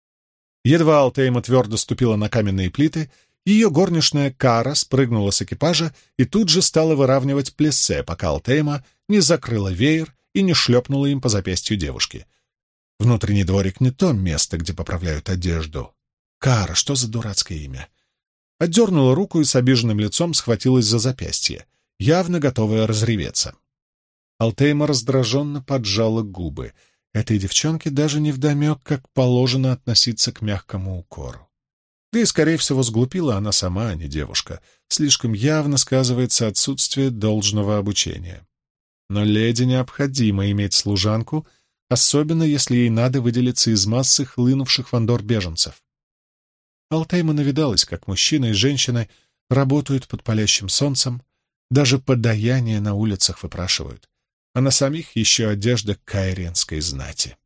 Едва Алтейма твердо ступила на каменные плиты, ее горничная Кара спрыгнула с экипажа и тут же стала выравнивать плессе, пока Алтейма не закрыла веер и не шлепнула им по запястью девушки. Внутренний дворик не то место, где поправляют одежду. Кара, что за дурацкое имя? Отдернула руку и с обиженным лицом схватилась за запястье, явно готовая разреветься. Алтейма раздраженно поджала губы. Этой девчонке даже невдомек, как положено относиться к мягкому укору. Да и, скорее всего, сглупила она сама, а не девушка. Слишком явно сказывается отсутствие должного обучения. Но леди необходимо иметь служанку, особенно если ей надо выделиться из массы хлынувших в Андор беженцев. Алтейма навидалась, как мужчина и женщина работают под палящим солнцем, даже подаяние на улицах выпрашивают, а на самих еще одежда кайренской знати.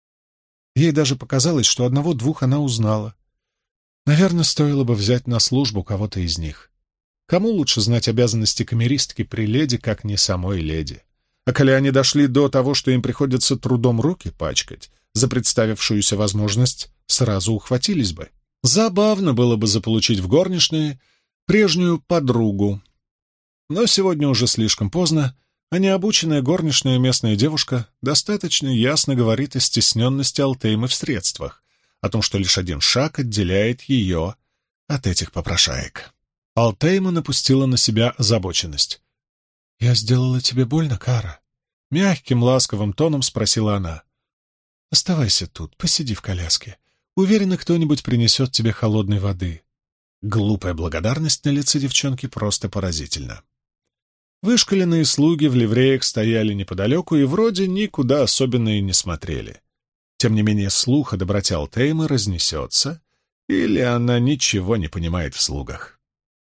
Ей даже показалось, что одного-двух она узнала. Наверное, стоило бы взять на службу кого-то из них. Кому лучше знать обязанности камеристки при леди, как не самой леди? А коли они дошли до того, что им приходится трудом руки пачкать, за представившуюся возможность сразу ухватились бы. Забавно было бы заполучить в горничные прежнюю подругу. Но сегодня уже слишком поздно, а необученная горничная местная девушка достаточно ясно говорит о стесненности Алтеймы в средствах, о том, что лишь один шаг отделяет ее от этих попрошаек. Алтейма напустила на себя озабоченность. «Я сделала тебе больно, Кара?» Мягким, ласковым тоном спросила она. «Оставайся тут, посиди в коляске. Уверена, кто-нибудь принесет тебе холодной воды». Глупая благодарность на лице девчонки просто поразительна. Вышкаленные слуги в ливреях стояли неподалеку и вроде никуда особенно и не смотрели. Тем не менее, слух о доброте Алтеймы разнесется, или она ничего не понимает в слугах.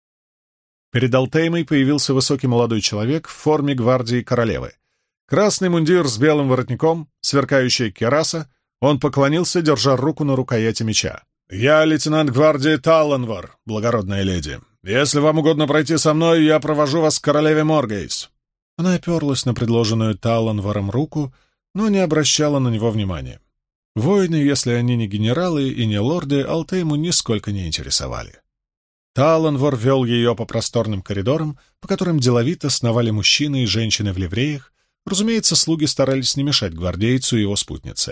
Перед Алтеймой появился высокий молодой человек в форме гвардии королевы. Красный мундир с белым воротником, сверкающая кираса, он поклонился, держа руку на рукояти меча. «Я лейтенант гвардии Таланвар, благородная леди. Если вам угодно пройти со мной, я провожу вас к королеве Моргейс». Она оперлась на предложенную Таланваром руку, но не обращала на него внимания. Воины, если они не генералы и не лорды, Алтейму нисколько не интересовали. Таланвар вел ее по просторным коридорам, по которым деловито сновали мужчины и женщины в ливреях. Разумеется, слуги старались не мешать гвардейцу и его спутнице.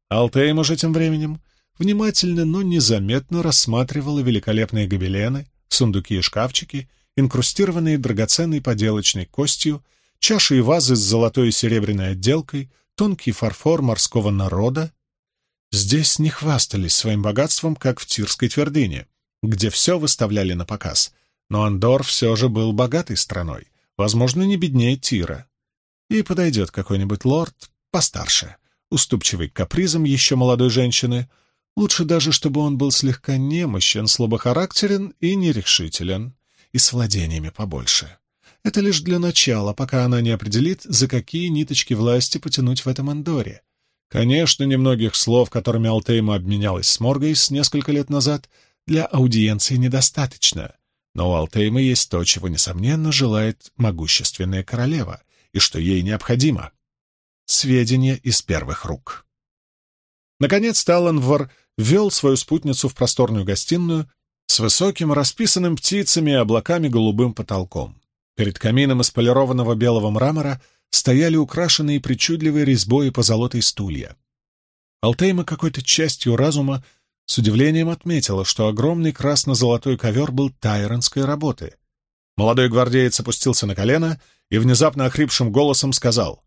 Алтейм уже тем временем внимательно, но незаметно рассматривала великолепные гобелены, сундуки и шкафчики, инкрустированные драгоценной поделочной костью, чаши и вазы с золотой и серебряной отделкой, тонкий фарфор морского народа. Здесь не хвастались своим богатством, как в Тирской твердыне, где все выставляли на показ, но Андор все же был богатой страной, возможно, не беднее Тира. И подойдет какой-нибудь лорд постарше, уступчивый к капризам еще молодой женщины. Лучше даже, чтобы он был слегка немощен, слабохарактерен и нерешителен, и с владениями побольше. Это лишь для начала, пока она не определит, за какие ниточки власти потянуть в этом Андоре. Конечно, немногих слов, которыми Алтейма обменялась с Моргейс несколько лет назад, для аудиенции недостаточно, но у Алтеймы есть то, чего, несомненно, желает могущественная королева, и что ей необходимо — сведения из первых рук. Наконец Таланвар ввел свою спутницу в просторную гостиную с высоким, расписанным птицами и облаками голубым потолком. Перед камином из полированного белого мрамора стояли украшенные причудливой резьбой и позолотой стулья. Алтейма какой-то частью разума с удивлением отметила, что огромный красно-золотой ковер был тайронской работы. Молодой гвардеец опустился на колено и внезапно охрипшим голосом сказал: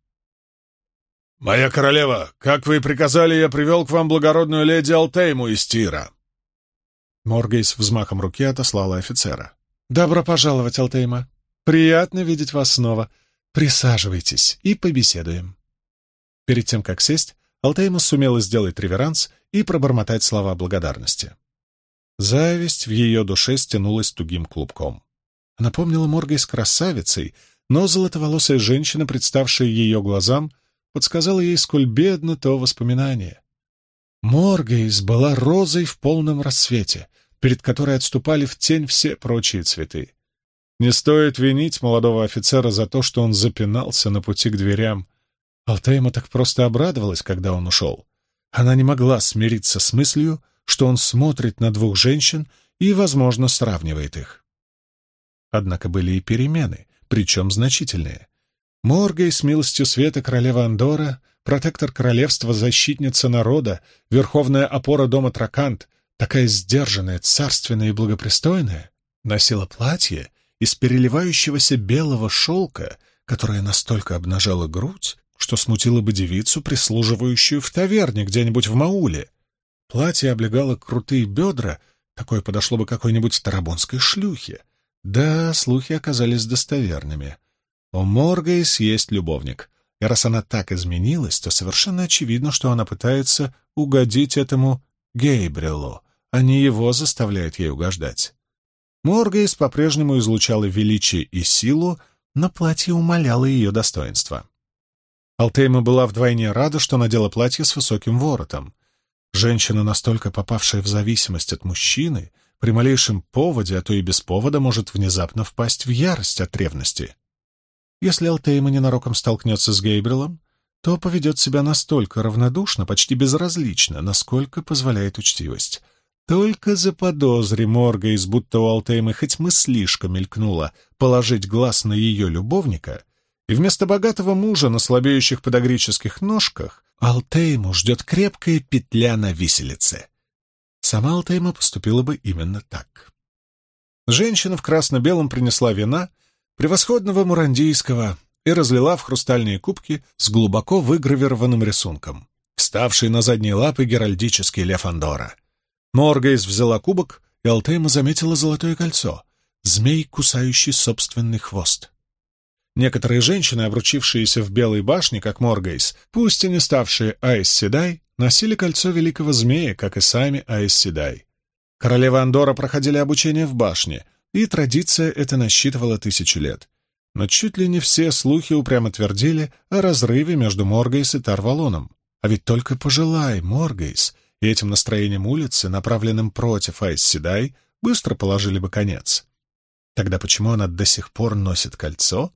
«Моя королева, как вы и приказали, я привел к вам благородную леди Алтейму из Тира». Моргейс взмахом руки отослала офицера. «Добро пожаловать, Алтейма. Приятно видеть вас снова. Присаживайтесь и побеседуем». Перед тем, как сесть, Алтейма сумела сделать реверанс и пробормотать слова благодарности. Зависть в ее душе стянулась тугим клубком. Она помнила Моргейс красавицей, но золотоволосая женщина, представшая ее глазам, подсказала ей, сколь бедно то воспоминание. Моргейс была розой в полном рассвете, перед которой отступали в тень все прочие цветы. Не стоит винить молодого офицера за то, что он запинался на пути к дверям. Алтейма так просто обрадовалась, когда он ушел. Она не могла смириться с мыслью, что он смотрит на двух женщин и, возможно, сравнивает их. Однако были и перемены, причем значительные. Моргейс, с милостью света королева Андора, протектор королевства, защитница народа, верховная опора дома Тракант, такая сдержанная, царственная и благопристойная, носила платье из переливающегося белого шелка, которое настолько обнажало грудь, что смутило бы девицу, прислуживающую в таверне где-нибудь в Мауле. Платье облегало крутые бедра, такое подошло бы какой-нибудь тарабонской шлюхе. Да, слухи оказались достоверными. У Моргейс есть любовник, и раз она так изменилась, то совершенно очевидно, что она пытается угодить этому Гейбрилу, а не его заставляет ей угождать. Моргейс по-прежнему излучала величие и силу, но платье умаляло ее достоинство. Алтейма была вдвойне рада, что надела платье с высоким воротом. Женщина, настолько попавшая в зависимость от мужчины, при малейшем поводе, а то и без повода, может внезапно впасть в ярость от ревности. Если Алтейма ненароком столкнется с Гейбрилом, то поведет себя настолько равнодушно, почти безразлично, насколько позволяет учтивость. Только заподозри Моргейс, будто у Алтеймы хоть мыслишка мелькнула положить глаз на ее любовника, и вместо богатого мужа на слабеющих подагрических ножках Алтейму ждет крепкая петля на виселице. Сама Алтейма поступила бы именно так. Женщина в красно-белом принесла вина, превосходного мурандийского, и разлила в хрустальные кубки с глубоко выгравированным рисунком, вставший на задние лапы геральдический лев Андора. Моргейс взяла кубок, и Алтейма заметила золотое кольцо, змей, кусающий собственный хвост. Некоторые женщины, обручившиеся в Белой башне, как Моргейс, пусть и не ставшие Аэс Седай, носили кольцо великого змея, как и сами Аэс Седай. Королевы Андора проходили обучение в башне, и традиция эта насчитывала 1000 лет. Но чуть ли не все слухи упрямо твердили о разрыве между Моргейс и Тарвалоном. А ведь только пожелай, Моргейс, и этим настроением улицы, направленным против Аэс Седай, быстро положили бы конец. Тогда почему она до сих пор носит кольцо?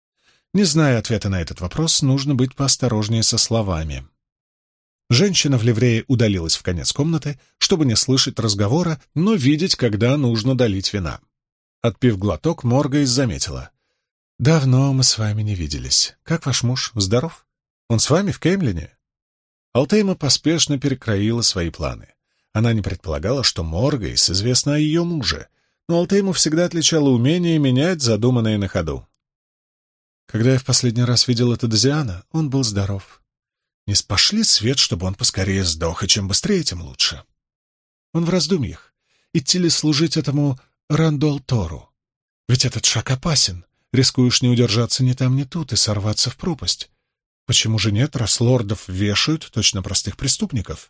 Не зная ответа на этот вопрос, нужно быть поосторожнее со словами. Женщина в ливрее удалилась в конец комнаты, чтобы не слышать разговора, но видеть, когда нужно долить вина. Отпив глоток, Моргейс заметила: «Давно мы с вами не виделись. Как ваш муж? Здоров? Он с вами в Кеймлине?» Алтейма поспешно перекроила свои планы. Она не предполагала, что Моргейс известна о ее муже, но Алтейму всегда отличало умение менять задуманное на ходу. Когда я в последний раз видел Тадзиана, он был здоров. Не спошли свет, чтобы он поскорее сдох, и чем быстрее, тем лучше. Он в раздумьях, идти ли служить этому Рандолтору. Ведь этот шаг опасен, рискуешь не удержаться ни там, ни тут и сорваться в пропасть. Почему же нет, раз лордов вешают точно простых преступников?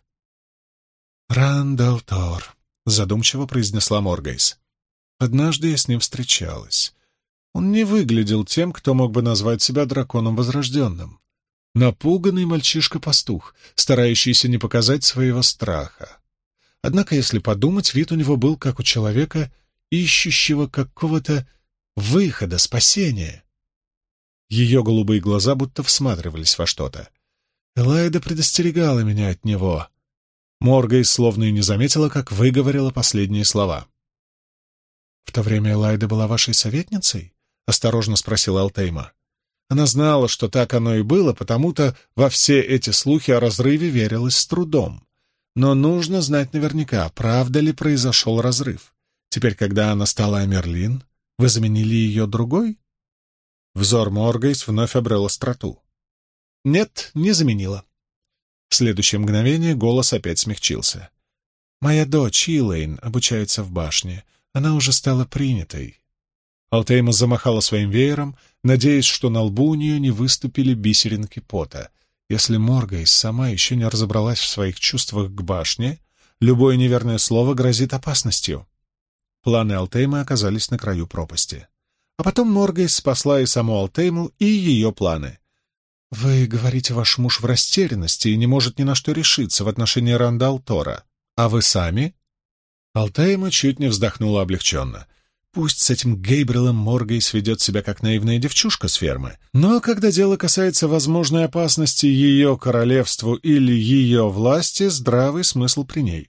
«Рандолтор», — задумчиво произнесла Моргейс. «Однажды я с ним встречалась. Он не выглядел тем, кто мог бы назвать себя драконом возрожденным. Напуганный мальчишка-пастух, старающийся не показать своего страха. Однако, если подумать, вид у него был как у человека, ищущего какого-то выхода, спасения. Ее голубые глаза будто всматривались во что-то. Элайда предостерегала меня от него. Моргейс словно и не заметила, как выговорила последние слова. «В то время Элайда была вашей советницей?» — осторожно спросила Алтейма. Она знала, что так оно и было, потому-то во все эти слухи о разрыве верилось с трудом. Но нужно знать наверняка, правда ли произошел разрыв. Теперь, когда она стала Амерлин, вы заменили ее другой? Взор Моргейс вновь обрел остроту. Нет, не заменила. В следующее мгновение голос опять смягчился. Моя дочь Илэйн обучается в башне. Она уже стала принятой. Алтейма замахала своим веером, надеясь, что на лбу у нее не выступили бисеринки пота. Если Моргейс сама еще не разобралась в своих чувствах к башне, любое неверное слово грозит опасностью. Планы Алтеймы оказались на краю пропасти. А потом Моргейс спасла и саму Алтейму, и ее планы. «Вы говорите, ваш муж в растерянности и не может ни на что решиться в отношении Рандалтора. А вы сами?» Алтейма чуть не вздохнула облегченно. Пусть с этим Гейбрилом Моргейс ведет себя как наивная девчушка с фермы, но когда дело касается возможной опасности ее королевству или ее власти, здравый смысл при ней.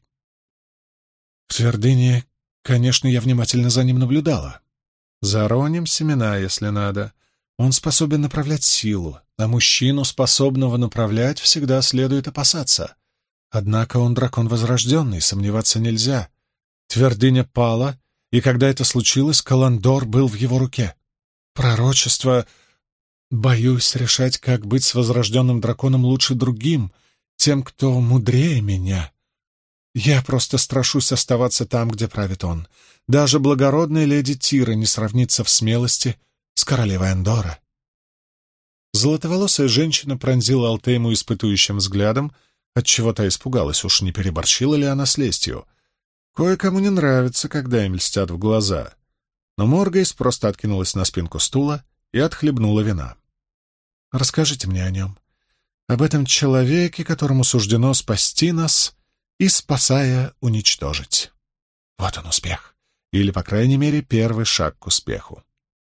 В твердыне, конечно, я внимательно за ним наблюдала. Зароним семена, если надо. Он способен направлять силу, а мужчину, способного направлять, всегда следует опасаться. Однако он дракон возрожденный, сомневаться нельзя. Твердыня пала, и когда это случилось, Каландор был в его руке. Пророчество... Боюсь решать, как быть с возрожденным драконом лучше другим, тем, кто мудрее меня. Я просто страшусь оставаться там, где правит он. Даже благородная леди Тира не сравнится в смелости с королевой Андора. Золотоволосая женщина пронзила Алтейму испытующим взглядом, отчего та испугалась, уж не переборщила ли она с лестью. Кое-кому не нравится, когда им льстят в глаза. Но Моргейс просто откинулась на спинку стула и отхлебнула вина. «Расскажите мне о нем. Об этом человеке, которому суждено спасти нас и, спасая, уничтожить. Вот он успех. Или, по крайней мере, первый шаг к успеху.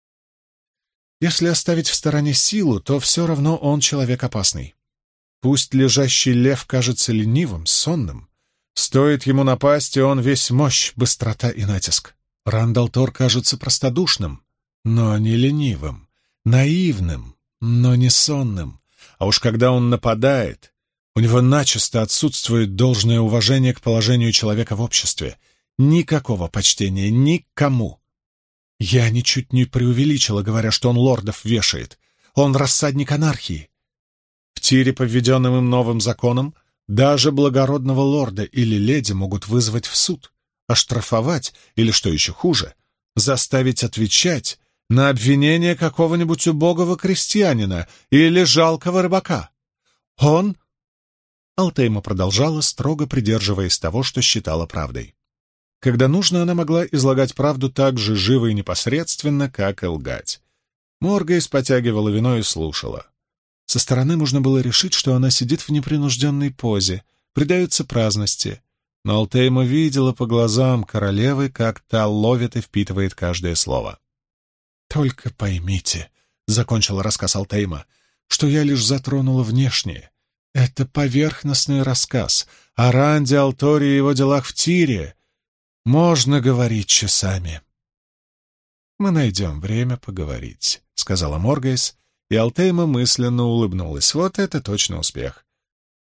Если оставить в стороне силу, то все равно он человек опасный. Пусть лежащий лев кажется ленивым, сонным, стоит ему напасть, и он весь мощь, быстрота и натиск. Рандалтор кажется простодушным, но не ленивым, наивным, но не сонным. А уж когда он нападает, у него начисто отсутствует должное уважение к положению человека в обществе. Никакого почтения никому. Я ничуть не преувеличила, говоря, что он лордов вешает. Он рассадник анархии. В Тире, по введенным им новым законам, даже благородного лорда или леди могут вызвать в суд, оштрафовать или, что еще хуже, заставить отвечать на обвинение какого-нибудь убогого крестьянина или жалкого рыбака. Он... Алтейма продолжала, строго придерживаясь того, что считала правдой. Когда нужно, она могла излагать правду так же живо и непосредственно, как и лгать. Моргейс потягивала вино и слушала. Со стороны можно было решить, что она сидит в непринужденной позе, предается праздности, но Алтейма видела по глазам королевы, как та ловит и впитывает каждое слово. «Только поймите», — закончила рассказ Алтейма, — «что я лишь затронула внешнее. Это поверхностный рассказ о Ранде Алторе и его делах в Тире. Можно говорить часами». «Мы найдем время поговорить», — сказала Моргейс, и Алтейма мысленно улыбнулась. Вот это точно успех.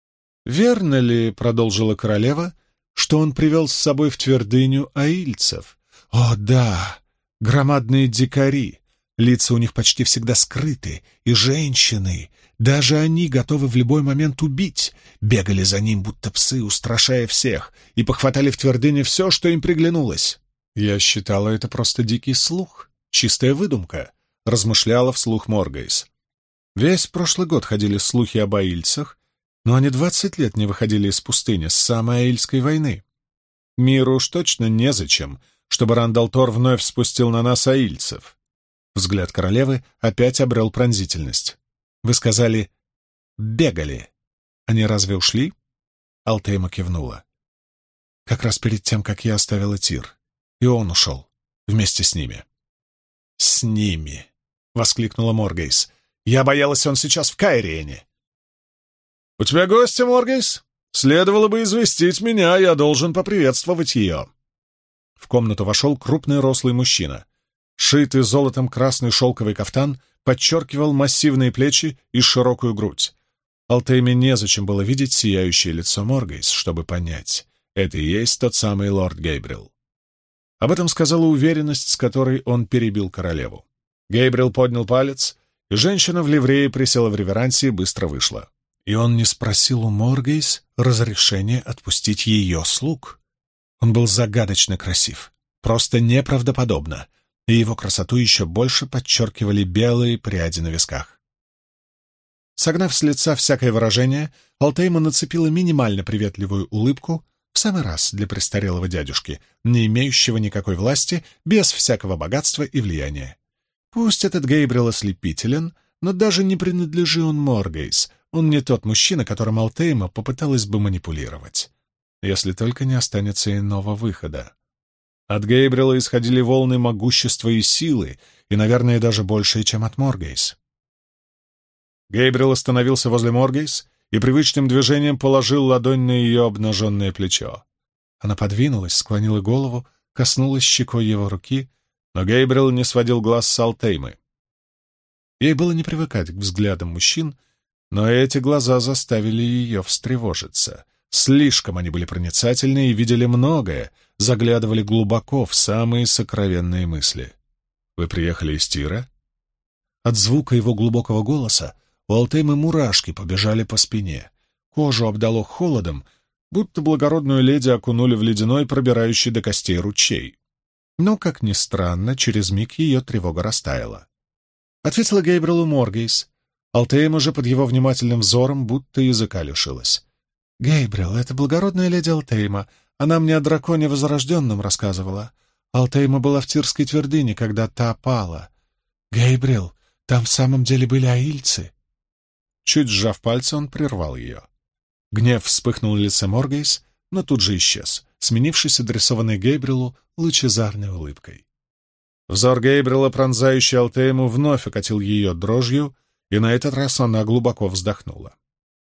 «Верно ли, — продолжила королева, — что он привел с собой в твердыню аильцев? О, да, громадные дикари, лица у них почти всегда скрыты, и женщины, даже они готовы в любой момент убить, бегали за ним, будто псы, устрашая всех, и похватали в твердыне все, что им приглянулось. Я считала это просто дикий слух, чистая выдумка», — размышляла вслух Моргейс. «Весь прошлый год ходили слухи об аильцах, но они 20 лет не выходили из пустыни с самой Аильской войны. Миру уж точно незачем, чтобы Рандалтор вновь спустил на нас аильцев». Взгляд королевы опять обрел пронзительность. «Вы сказали, бегали. Они разве ушли?» Алтейма кивнула. «Как раз перед тем, как я оставила Тир. И он ушел. Вместе с ними». «С ними!» — воскликнула Моргейс. «Я боялась, он сейчас в Кайриене». «У тебя гости, Моргейс? Следовало бы известить меня, я должен поприветствовать ее». В комнату вошел крупный рослый мужчина. Шитый золотом красный шелковый кафтан подчеркивал массивные плечи и широкую грудь. Алтейме незачем было видеть сияющее лицо Моргейс, чтобы понять, это и есть тот самый лорд Гейбрил. Об этом сказала уверенность, с которой он перебил королеву. Гейбрил поднял палец, и женщина в ливрее присела в реверансе и быстро вышла. И он не спросил у Моргейс разрешения отпустить ее слуг. Он был загадочно красив, просто неправдоподобно, и его красоту еще больше подчеркивали белые пряди на висках. Согнав с лица всякое выражение, Алтейма нацепила минимально приветливую улыбку, в самый раз для престарелого дядюшки, не имеющего никакой власти, без всякого богатства и влияния. Пусть этот Гейбрил ослепителен, но даже не принадлежи он Моргейс, он не тот мужчина, которым Алтейма попыталась бы манипулировать, если только не останется иного выхода. От Гейбрила исходили волны могущества и силы, и, наверное, даже больше, чем от Моргейс. Гейбрил остановился возле Моргейс и привычным движением положил ладонь на ее обнаженное плечо. Она подвинулась, склонила голову, коснулась щекой его руки, но Гейбрил не сводил глаз с Алтеймы. Ей было не привыкать к взглядам мужчин, но эти глаза заставили ее встревожиться. Слишком они были проницательны и видели многое, заглядывали глубоко в самые сокровенные мысли. «Вы приехали из Тира?» От звука его глубокого голоса у Алтеймы мурашки побежали по спине. Кожу обдало холодом, будто благородную леди окунули в ледяной, пробирающий до костей ручей. Но, как ни странно, через миг ее тревога растаяла. Ответила Гейбрилу Моргейс. Алтейма же под его внимательным взором будто языка лишилась. «Гейбрил, это благородная леди Алтейма. Она мне о драконе возрожденном рассказывала. Алтейма была в Тирской твердыне, когда та пала. Гейбрил, там в самом деле были аильцы». Чуть сжав пальцы, он прервал ее. Гнев вспыхнул в лице Моргейс, но тут же исчез, сменившись адресованной Гейбрилу лучезарной улыбкой. Взор Гейбрила, пронзающий Алтейму, вновь окатил ее дрожью, и на этот раз она глубоко вздохнула.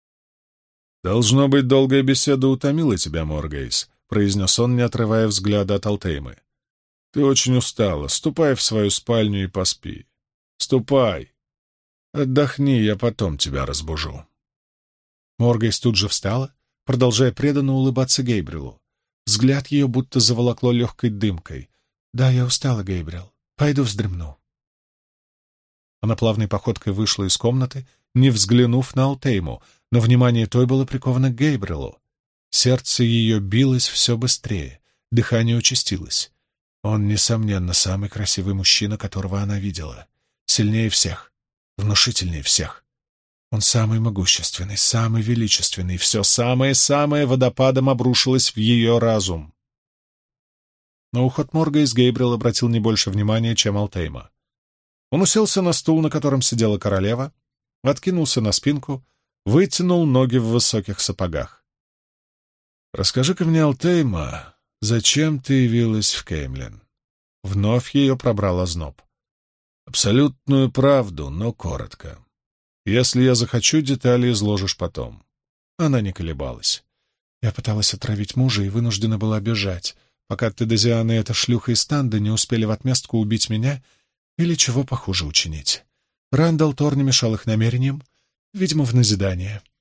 «Должно быть, долгая беседа утомила тебя, Моргейс», — произнес он, не отрывая взгляда от Алтеймы. «Ты очень устала. Ступай в свою спальню и поспи. Ступай. Отдохни, я потом тебя разбужу». Моргейс тут же встала, продолжая преданно улыбаться Гейбрилу. Взгляд ее будто заволокло легкой дымкой. «Да, я устала, Гейбрил. Пойду вздремну». Она плавной походкой вышла из комнаты, не взглянув на Алтейму, но внимание той было приковано к Гейбрилу. Сердце ее билось все быстрее, дыхание участилось. Он, несомненно, самый красивый мужчина, которого она видела. Сильнее всех, внушительнее всех. Он самый могущественный, самый величественный, все самое-самое водопадом обрушилось в ее разум. На уход Моргейс Гейбрил обратил не больше внимания, чем Алтейма. Он уселся на стул, на котором сидела королева, откинулся на спинку, вытянул ноги в высоких сапогах. «Расскажи-ка мне, Алтейма, зачем ты явилась в Кеймлин?» Вновь ее пробрал озноб. «Абсолютную правду, но коротко. Если я захочу, детали изложишь потом». Она не колебалась. «Я пыталась отравить мужа и вынуждена была бежать, пока ты, Дезиана и эта шлюха из Танды не успели в отместку убить меня или чего похуже учинить. Рандалтор не мешал их намерениям, видимо, в назидание.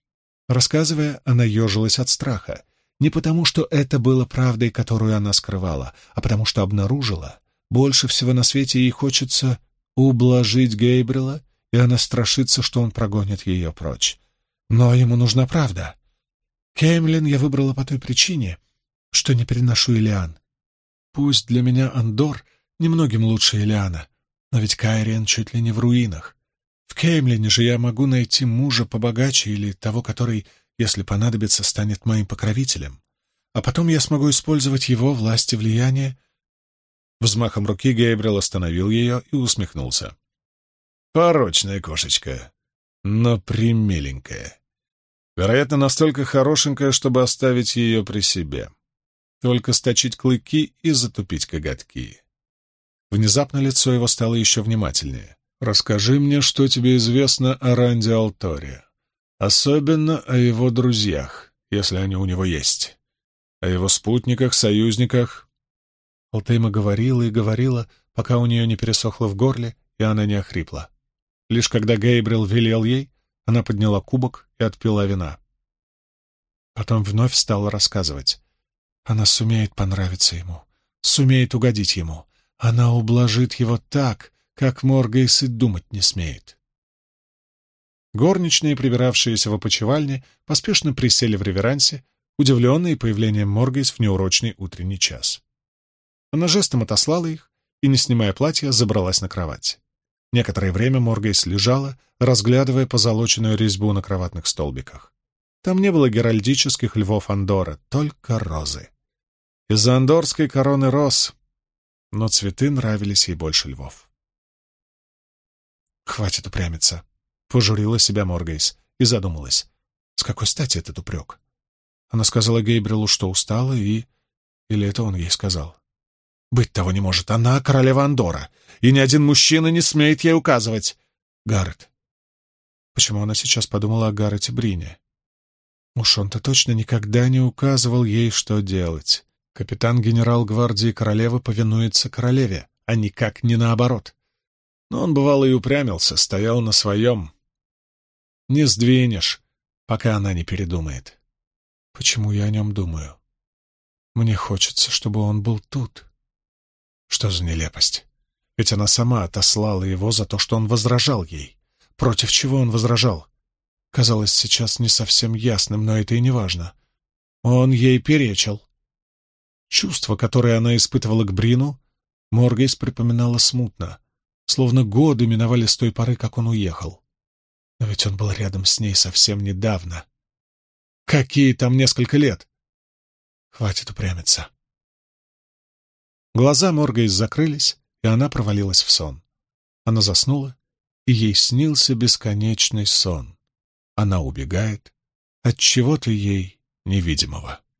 Рассказывая, она ежилась от страха. Не потому, что это было правдой, которую она скрывала, а потому что обнаружила, больше всего на свете ей хочется ублажить Гейбрила, и она страшится, что он прогонит ее прочь. Но ему нужна правда. Кеймлин я выбрала по той причине, что не переношу Илиан. Пусть для меня Андор немногим лучше Илиана, но ведь Кайриен чуть ли не в руинах. В Кеймлине же я могу найти мужа побогаче или того, который, если понадобится, станет моим покровителем. А потом я смогу использовать его власть и влияние. Взмахом руки Гейбрил остановил ее и усмехнулся. «Порочная кошечка, но примиленькая. Вероятно, настолько хорошенькая, чтобы оставить ее при себе. Только сточить клыки и затупить коготки». Внезапно лицо его стало еще внимательнее. «Расскажи мне, что тебе известно о Ранди Алторе. Особенно о его друзьях, если они у него есть. О его спутниках, союзниках». Алтейма говорила и говорила, пока у нее не пересохло в горле, и она не охрипла. Лишь когда Гейбрил велел ей, она подняла кубок и отпила вина. Потом вновь стала рассказывать. Она сумеет понравиться ему, сумеет угодить ему. Она ублажит его так, как Моргейс и думать не смеет. Горничные, прибиравшиеся в опочивальне, поспешно присели в реверансе, удивленные появлением Моргейс в неурочный утренний час. Она жестом отослала их и, не снимая платья, забралась на кровать. Некоторое время Моргейс лежала, разглядывая позолоченную резьбу на кроватных столбиках. Там не было геральдических львов Андора, только розы. Из-за андорской короны роз, но цветы нравились ей больше львов. «Хватит упрямиться», — пожурила себя Моргейс и задумалась. С какой стати этот упрек? Она сказала Гейбрилу, что устала, и... Или это он ей сказал? Быть того не может. Она королева Андора, и ни один мужчина не смеет ей указывать. Гаррет. Почему она сейчас подумала о Гаррете Брине? Уж он-то точно никогда не указывал ей, что делать. Капитан-генерал гвардии королевы повинуется королеве, а никак не наоборот. Но он, бывало, и упрямился, стоял на своем. Не сдвинешь, пока она не передумает. Почему я о нем думаю? Мне хочется, чтобы он был тут. Что за нелепость? Ведь она сама отослала его за то, что он возражал ей. Против чего он возражал? Казалось сейчас не совсем ясным, но это и не важно. Он ей перечил. Чувство, которое она испытывала к Брину, Моргейс припоминала смутно, словно годы миновали с той поры, как он уехал. Но ведь он был рядом с ней совсем недавно. Какие там несколько лет? Хватит упрямиться. Глаза Моргейс закрылись, и она провалилась в сон. Она заснула, и ей снился бесконечный сон. Она убегает от чего-то ей невидимого.